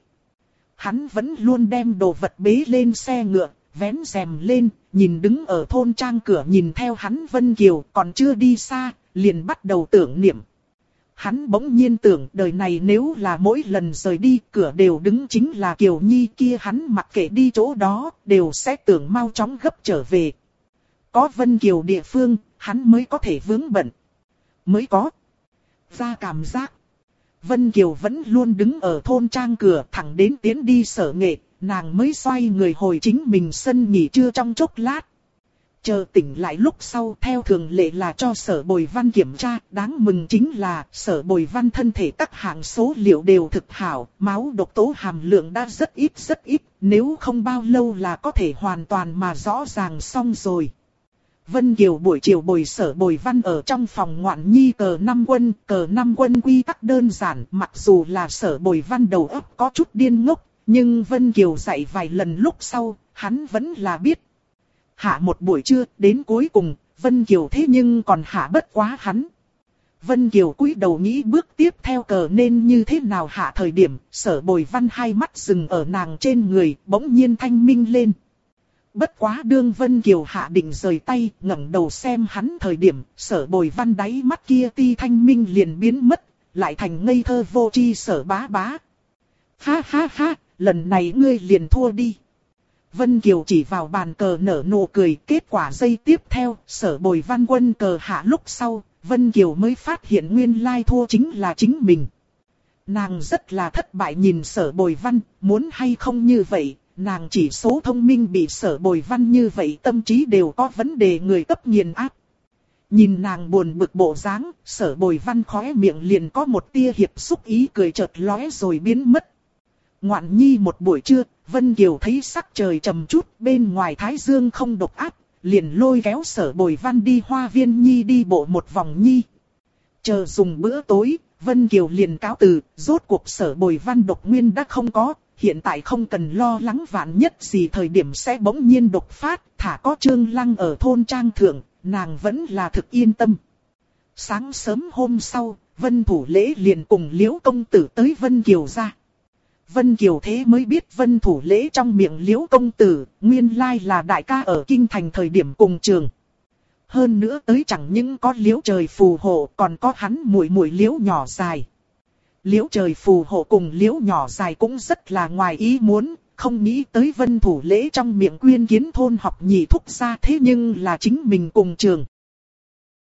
Hắn vẫn luôn đem đồ vật bế lên xe ngựa, vén rèm lên, nhìn đứng ở thôn trang cửa nhìn theo hắn Vân Kiều còn chưa đi xa, liền bắt đầu tưởng niệm. Hắn bỗng nhiên tưởng đời này nếu là mỗi lần rời đi cửa đều đứng chính là Kiều Nhi kia hắn mặc kệ đi chỗ đó đều sẽ tưởng mau chóng gấp trở về. Có Vân Kiều địa phương, hắn mới có thể vướng bận. Mới có ra cảm giác. Vân Kiều vẫn luôn đứng ở thôn trang cửa thẳng đến tiến đi Sở Nghệ, nàng mới xoay người hồi chính mình sân nghỉ trưa trong chốc lát. Chờ tỉnh lại lúc sau theo thường lệ là cho Sở Bồi Văn kiểm tra, đáng mừng chính là Sở Bồi Văn thân thể các hạng số liệu đều thực hảo, máu độc tố hàm lượng đã rất ít, nếu không bao lâu là có thể hoàn toàn mà rõ ràng xong rồi. Vân Kiều buổi chiều bồi Sở Bồi Văn ở trong phòng ngoạn nhi cờ năm quân quy tắc đơn giản, mặc dù là Sở Bồi Văn đầu óc có chút điên ngốc, nhưng Vân Kiều dạy vài lần lúc sau, hắn vẫn là biết. Hạ một buổi trưa, đến cuối cùng, Vân Kiều thế nhưng còn hạ bất quá hắn. Vân Kiều cúi đầu nghĩ bước tiếp theo cờ nên như thế nào hạ thời điểm, Sở Bồi Văn hai mắt dừng ở nàng trên người, bỗng nhiên thanh minh lên. Bất quá đương Vân Kiều hạ định rời tay, ngẩng đầu xem hắn thời điểm, Sở Bồi Văn đáy mắt kia ti thanh minh liền biến mất, lại thành ngây thơ vô tri Sở bá bá. Ha ha ha, lần này ngươi liền thua đi. Vân Kiều chỉ vào bàn cờ nở nụ cười, kết quả giây tiếp theo, Sở Bồi Văn quân cờ hạ lúc sau, Vân Kiều mới phát hiện nguyên lai thua chính là chính mình. Nàng rất là thất bại nhìn Sở Bồi Văn, muốn hay không như vậy, nàng chỉ số thông minh bị Sở Bồi Văn như vậy tâm trí đều có vấn đề người cấp nghiền áp. Nhìn nàng buồn bực bộ dáng, Sở Bồi Văn khóe miệng liền có một tia hiệp xúc ý cười chợt lóe rồi biến mất. Ngoạn nhi một buổi trưa, Vân Kiều thấy sắc trời trầm chút, bên ngoài thái dương không độc áp, liền lôi kéo Sở Bồi Văn đi hoa viên nhi đi bộ một vòng nhi. Chờ dùng bữa tối, Vân Kiều liền cáo từ, rốt cuộc Sở Bồi Văn độc nguyên đã không có, hiện tại không cần lo lắng vạn nhất gì thời điểm sẽ bỗng nhiên độc phát, thả có Trương Lăng ở thôn trang thượng, nàng vẫn là thực yên tâm. Sáng sớm hôm sau, Vân Thủ Lễ liền cùng Liễu công tử tới Vân Kiều ra. Vân Kiều thế mới biết Vân Thủ Lễ trong miệng Liễu công tử, nguyên lai là đại ca ở kinh thành thời điểm cùng trường. Hơn nữa tới chẳng những có Liễu trời phù hộ, còn có hắn muội muội Liễu nhỏ dài. Liễu trời phù hộ cùng Liễu nhỏ dài cũng rất là ngoài ý muốn, không nghĩ tới Vân Thủ Lễ trong miệng Quyên Kiến thôn học nhị thúc gia thế nhưng là chính mình cùng trường.